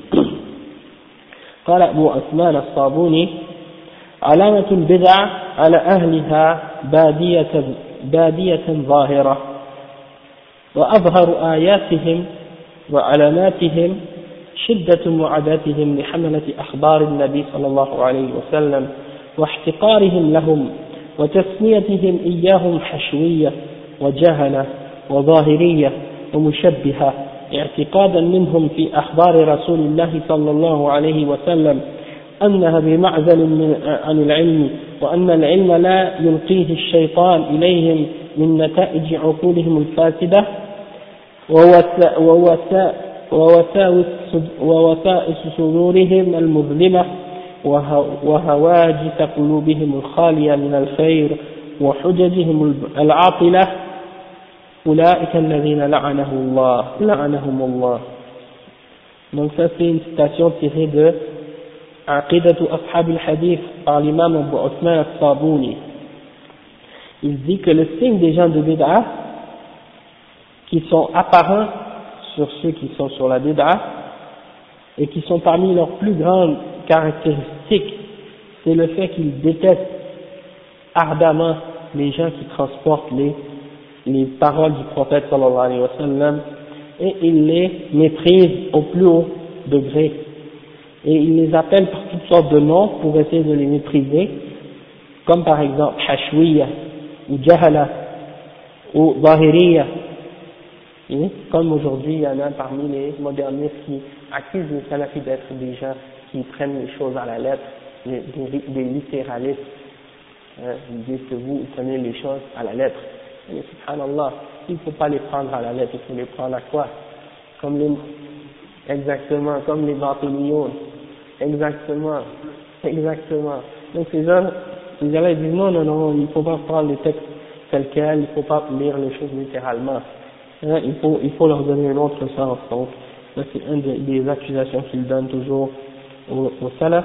قال أبو عثمان الصابوني علامة البدع على أهلها بادية ظاهرة وأظهر آياتهم وعلاماتهم شدة معاداتهم لحملة أخبار النبي صلى الله عليه وسلم واحتقارهم لهم وتسميتهم إياهم حشوية وجهلة وظاهرية ومشبهة اعتقادا منهم في أخبار رسول الله صلى الله عليه وسلم أنها بمعزل عن العلم وأن العلم لا يلقيه الشيطان إليهم من نتائج عقولهم الفاسدة ووسائس صدورهم المظلمة وهواجس قلوبهم الخالية من الخير وحججهم العاطلة أولئك الذين لعنهم الله. Donc ça c'est une citation tirée de Aqidatu Ashab al-Hadith par l'imam Abu Uthman al-Sabuni. Il dit que le signe des gens de Bid'a qui sont apparents sur ceux qui sont sur la Bid'a et qui sont parmi leurs plus grandes caractéristiques, c'est le fait qu'ils détestent ardemment les gens qui transportent les paroles du prophète sallallahu alayhi wa sallam, et ils les méprisent au plus haut degré, et ils les appellent par toutes sortes de noms pour essayer de les mépriser, comme par exemple Hashwiya ou Jahala ou Zahiriya. Comme aujourd'hui il y en a parmi les modernistes qui accusent les salafis d'être des gens qui prennent les choses à la lettre, des littéralistes. Ils disent que vous prenez les choses à la lettre. Et subhanallah, il ne faut pas les prendre à la lettre, il faut les prendre à quoi? Exactement, comme les batiniyoun. exactement, exactement. Donc ces gens, ils disent non, il faut pas prendre les textes tels quels, il faut pas lire les choses littéralement. Hein, il faut leur donner un autre sens. Donc, ça c'est une des accusations qu'ils donnent toujours au salaf.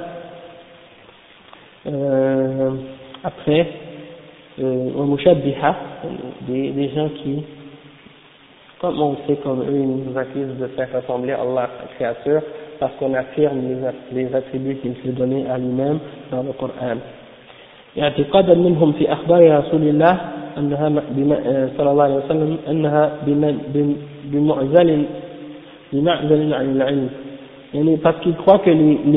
Après, au mushabbiha, des gens qui, comme on sait, comme eux, ils nous accusent de faire ressembler Allah à sa créature, parce qu'on affirme les attributs qu'il s'est donnés à lui-même dans le Coran. اعتقادا منهم في أخبار رسول الله أنها صلى الله عليه وسلم أنها بمعزل عن العلم، يعني parce qu'ils croient que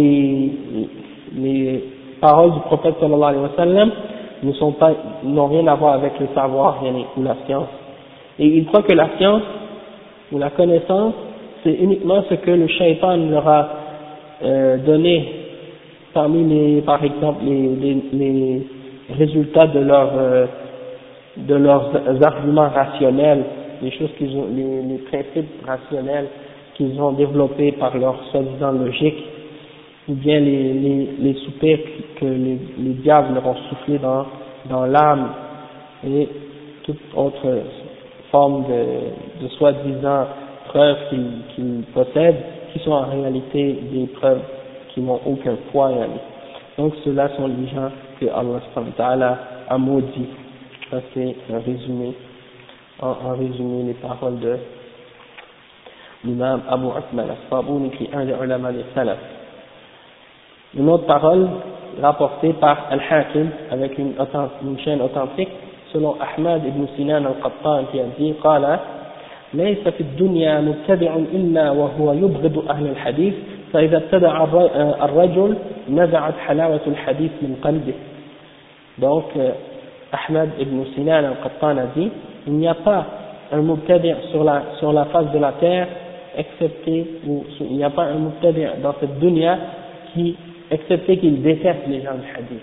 les paroles du prophète sallallahu alayhi wa sallam n'ont rien à voir avec le savoir ou la science, et ils croient que la science ou la connaissance c'est uniquement ce que le shaitan leur a donné parmi par exemple les résultats de leurs arguments rationnels, les choses qu'ils ont, les principes rationnels qu'ils ont développés par leur soi-disant logique, ou bien les soupirs que les diables leur ont soufflés dans l'âme, et toute autre forme de soi-disant preuves qu'ils possèdent, qui sont en réalité des preuves qui n'ont aucun poids. Donc ceux-là sont les gens que Allah subhanahu wa ta'ala a maudit. Ça c'est un résumé, en résumé les paroles de l'imam Abu Uthman al-Sabuni, qui est un des ulama des salaf. Une autre parole rapportée par Al-Hakim avec une chaîne authentique selon Ahmad ibn Sinan al-Qattan, qui a dit قال ليس في الدنيا مبتدع إلا وهو يبغض أهل الحديث فإذا ابتدع الرجل نزعت حلاوة الحديث من قلبه. Donc Ahmad ibn Sinan al-Qattan a dit il n'y a pas un mubtadi' sur la face de la terre excepté, ou il n'y a pas un mubtadi' dans cette dunya excepté qu'il déteste les gens du hadith.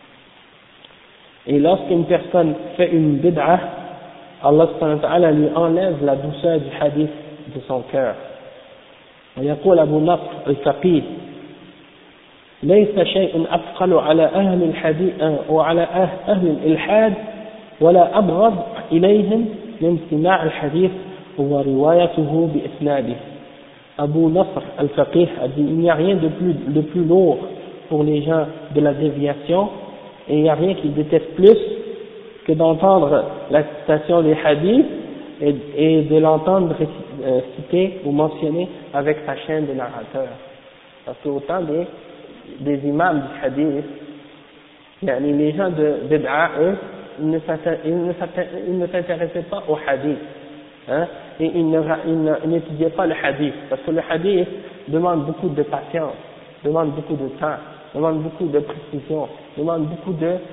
Et lorsqu'une personne fait une bid'ah, Allah subhanahu wa ta'ala lui enlève la douceur du hadith de son cœur. ويقول أبو نصر الفقيه ليس شيء أثقل على أهل الحديث وعلى أهل الإلحاد ولا أبغض إليهم من سماع الحديث وروايته بإسناده. Abu Nasr al-Faqih a dit il n'y a rien de plus lourd pour les gens de la déviation, et il n'y a rien qu'ils détestent plus que d'entendre la citation des hadiths et de l'entendre citer ou mentionner avec sa chaîne de narrateur. Parce que autant des imams du hadith, les gens de bid'a, eux, ils ne s'intéressaient pas au hadith, hein, et ils n'étudiaient pas le hadith, parce que le hadith demande beaucoup de patience, demande beaucoup de temps, demande beaucoup de précision, demande beaucoup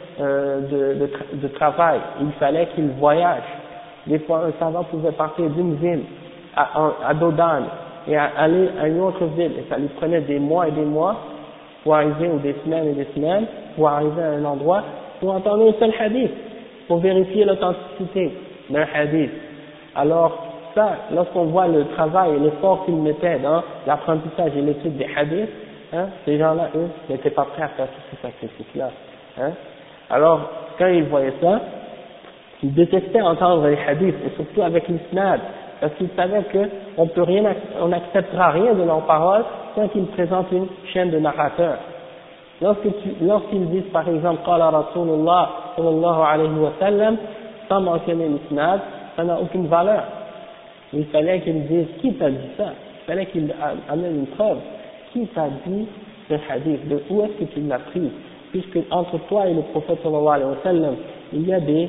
de travail. Il fallait qu'ils voyagent. Des fois, un savant pouvait partir d'une ville à Dodan et aller à une autre ville, et ça lui prenait des mois et des mois pour arriver, ou des semaines et des semaines, pour arriver à un endroit pour entendre un seul hadith, pour vérifier l'authenticité d'un hadith. Alors, ça, lorsqu'on voit le travail et l'effort qu'ils mettaient dans l'apprentissage et l'étude des hadiths, hein, ces gens-là, eux, n'étaient pas prêts à faire tous ces sacrifices-là. Hein. Alors, quand ils voyaient ça, ils détestaient entendre les hadiths, et surtout avec l'isnad, parce qu'ils savaient on n'acceptera rien de leurs paroles tant qu'ils présentent une chaîne de narrateurs. Lorsqu'ils disent par exemple Qala Rasulullah sallallahu alayhi wa sallam, sans mentionner l'isnad, ça n'a aucune valeur. Il fallait qu'ils disent qui t'a dit ça, il fallait qu'ils amènent une preuve. Qui t'a dit ce hadith, de où est-ce que tu l'as pris, puisque entre toi et le prophète sallallahu alayhi wa sallam il y a des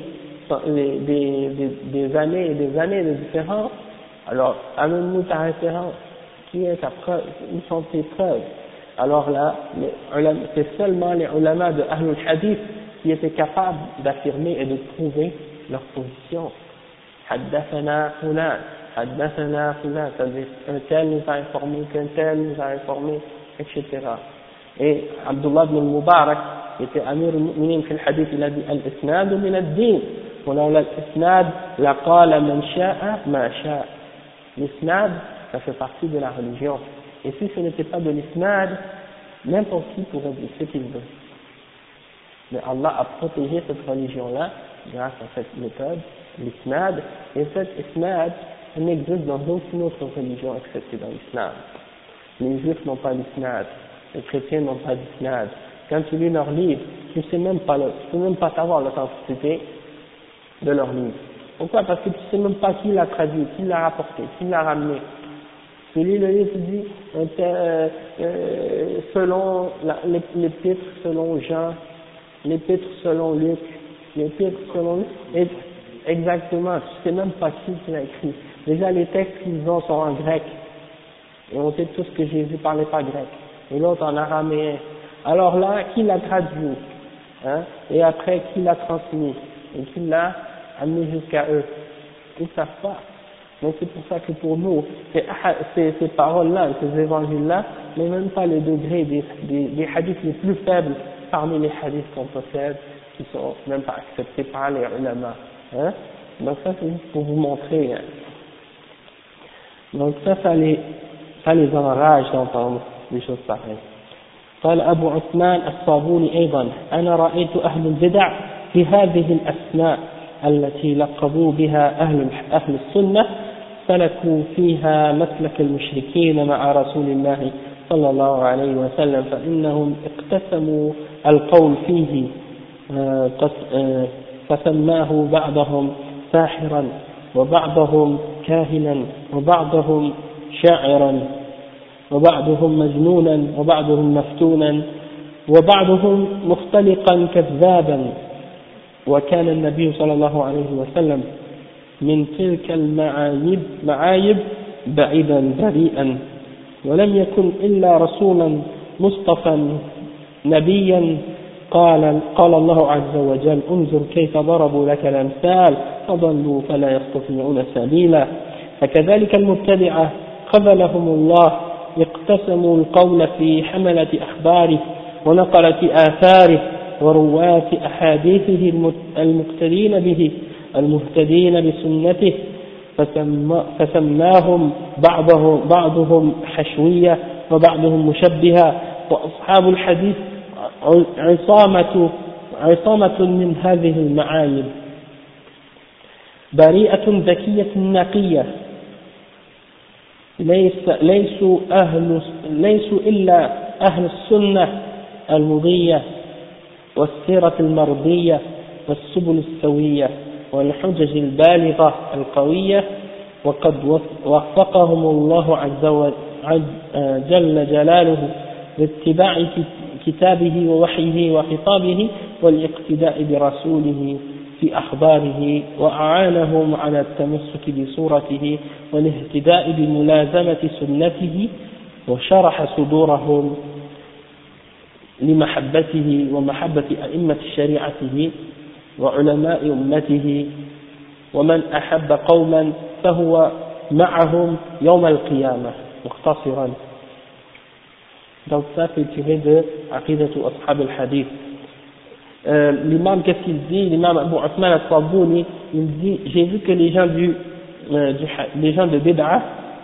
années et des années de différence. Alors amène-nous ta référence, qui est ta preuve, où sont tes preuves? Alors là, c'est seulement les ulama de Ahlul Hadith qui étaient capables d'affirmer et de prouver leur position. Haddathana fulan, haddathana fulan, c'est-à-dire un tel nous a informé, qu'un tel nous a informé, etc. Et Abdullah ibn al-Mubarak, qui était Amir al-Mu'minin fil hadith, il a dit al-isnad min ad-din, ولولا الإسناد لقال من شاء ما شاء. L'isnad, ça fait partie de la religion. Et si ce n'était pas de l'isnad, N'importe qui pourrait dire ce qu'il veut. Mais Allah a protégé cette religion-là grâce à cette méthode, l'isnad, et cet isnad n'existe dans aucune autre religion excepté dans l'islam. Les juifs n'ont pas d'isnad, les chrétiens n'ont pas d'isnad. Quand tu lis leurs livres, tu peux même pas savoir l'authenticité de leurs livres. Pourquoi? Parce que tu sais même pas qui l'a traduit, qui l'a rapporté, qui l'a ramené. Tu lis le livre, tu dis, selon l'épître selon Jean, l'épître selon Luc, l'épître selon... Exactement, tu sais même pas qui l'a écrit. Déjà les textes qu'ils ont sont en grec. Et on sait tous que Jésus parlait pas grec. Et l'autre en araméen. Alors là, qui l'a traduit? Hein? Et après, qui l'a transmis? Et qui l'a amené jusqu'à eux? Ils ne savent pas. Donc c'est pour ça que pour nous, ces paroles-là, ces évangiles-là, n'ont même pas le degré des hadiths les plus faibles parmi les hadiths qu'on possède, qui sont même pas acceptés par les ulama. Hein? Donc ça c'est juste pour vous montrer. Hein. Donc ça les enrage d'entendre des choses pareilles. قال أبو عثمان الصابوني أيضا أنا رأيت أهل البدع في هذه الأسماء التي لقبوا بها أهل السنة سلكوا فيها مسلك المشركين مع رسول الله صلى الله عليه وسلم فإنهم اقتسموا القول فيه فسماه بعضهم ساحرا وبعضهم كاهنا وبعضهم شاعرا وبعضهم مجنونا وبعضهم مفتونا وبعضهم مختلقا كذابا وكان النبي صلى الله عليه وسلم من تلك المعايب بعيدا بريئا ولم يكن إلا رسولا مصطفى نبيا قال الله عز وجل انظر كيف ضربوا لك الأمثال فضلوا فلا يستطيعون سبيلا فكذلك المبتدعة خذلهم الله اقتسموا القول في حملة أخباره ونقلة آثاره ورواة أحاديثه المقتدين به المهتدين بسنته فسماهم بعضهم حشوية وبعضهم مشبهة وأصحاب الحديث عصامة من هذه المعايب بريئة ذكية نقية ليسوا إلا أهل السنة المضية والسيرة المرضية والسبل السوية والحجج البالغة القوية وقد وفقهم الله جل جلاله لاتباع كتابه ووحيه وخطابه والاقتداء برسوله في أخباره وأعانهم على التمسك بصورته والاهتداء بملازمة سنته وشرح صدورهم لمحبته ومحبة أئمة شريعته وعلماء أمته ومن أحب قوما فهو معهم يوم القيامة مختصرا. Donc ça c'est tiré de Aqidatu Ashab al-Hadith. L'imam qu'est-ce qu'il dit? L'imam Abu Uthman al-Sabouni, il dit, j'ai vu que les gens les gens de Bid'ah,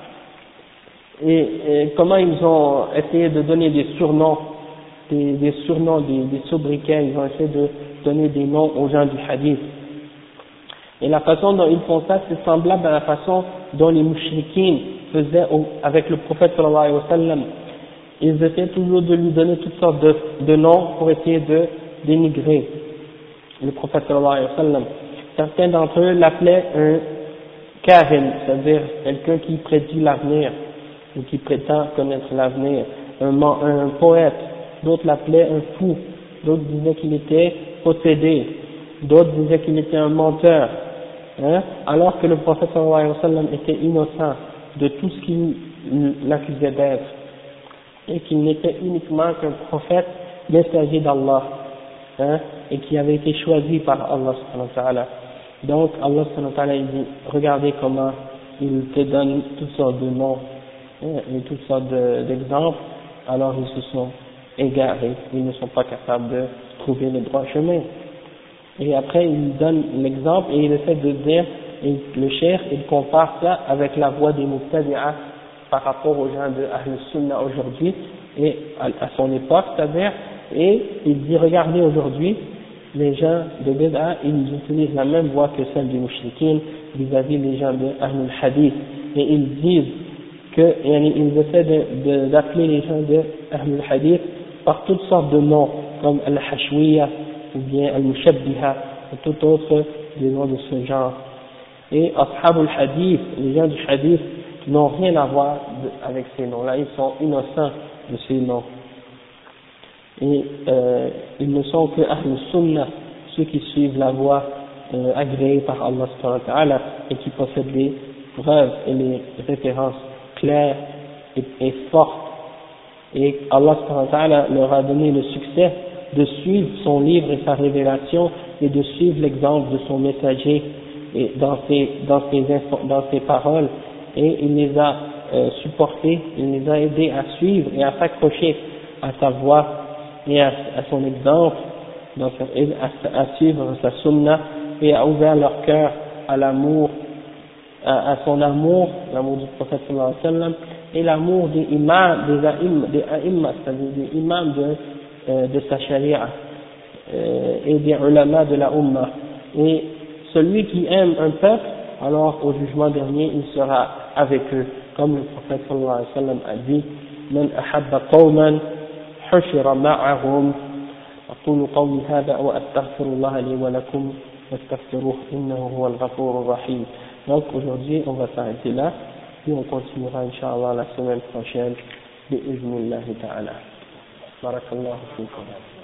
et comment ils ont essayé de donner des surnoms, des sobriquets, ils ont essayé de donner des noms aux gens du hadith. Et la façon dont ils font ça, c'est semblable à la façon dont les mouchriquins faisaient avec le prophète sallallahu alayhi wa sallam. Ils essaient toujours de lui donner toutes sortes de noms pour essayer de dénigrer le prophète sallallahu alayhi wa sallam. Certains d'entre eux l'appelaient un kahin, c'est-à-dire quelqu'un qui prédit l'avenir, ou qui prétend connaître l'avenir, un poète. D'autres l'appelaient un fou, d'autres disaient qu'il était possédé, d'autres disaient qu'il était un menteur, hein, alors que le prophète sallallahu alayhi wa sallam était innocent de tout ce qu'il l'accusait d'être, et qu'il n'était uniquement qu'un prophète messager d'Allah, hein, et qui avait été choisi par Allah subhanahu wa ta'ala. Donc Allah subhanahu wa ta'ala il dit, regardez comment il te donne toutes sortes de noms, hein, et toutes sortes d'exemples, alors ils se sont égarés, ils ne sont pas capables de trouver le droit chemin. Et après il donne l'exemple et il essaie de dire, et le cheikh il compare ça avec la voie des Mubtadi'ah par rapport aux gens de Ahl Sunnah aujourd'hui, et à son époque, c'est-à-dire, et il dit, regardez aujourd'hui, les gens de Bid'a, ils utilisent la même voie que celle du Mushrikin vis-à-vis des gens de Ahlul Hadith, et ils disent que, ils essaient d'appeler les gens de Ahlul Hadith par toutes sortes de noms, comme Al-Hashwiya, ou bien Al-Mushabbiha, ou tout autre des noms de ce genre. Et Ashabul Hadith, les gens du Hadith, n'ont rien à voir avec ces noms-là, ils sont innocents de ces noms. Et ils ne sont que Ahlul Sunnah, ceux qui suivent la voie agréée par Allah subhanahu wa ta'ala et qui possèdent les preuves et les références claires et fortes. Et Allah subhanahu wa ta'ala leur a donné le succès de suivre son livre et sa révélation et de suivre l'exemple de son messager et dans ses paroles, et il les a supportés, il les a aidés à suivre et à s'accrocher à sa voie et à son exemple, à suivre sa sunna, et a ouvert leur cœur à l'amour, à son amour, l'amour du prophète sallallahu alayhi wa sallam, et l'amour des imams, des a'immas, c'est-à-dire des imams de sa charia, et des ulama de la umma. Et celui qui aime un peuple, alors au jugement dernier, il sera avec eux, comme le prophète sallallahu alayhi wa sallam a dit, man ahabba qawman hushira ma'ahum. أقول قولي هذا وأستغفر الله لي ولكم واستغفروه إنه هو الغفور الرحيم. Donc aujourd'hui on va s'arrêter là, puis on continuera Inch'Allah la semaine prochaine بإذن الله تعالى. بارك الله فيكم.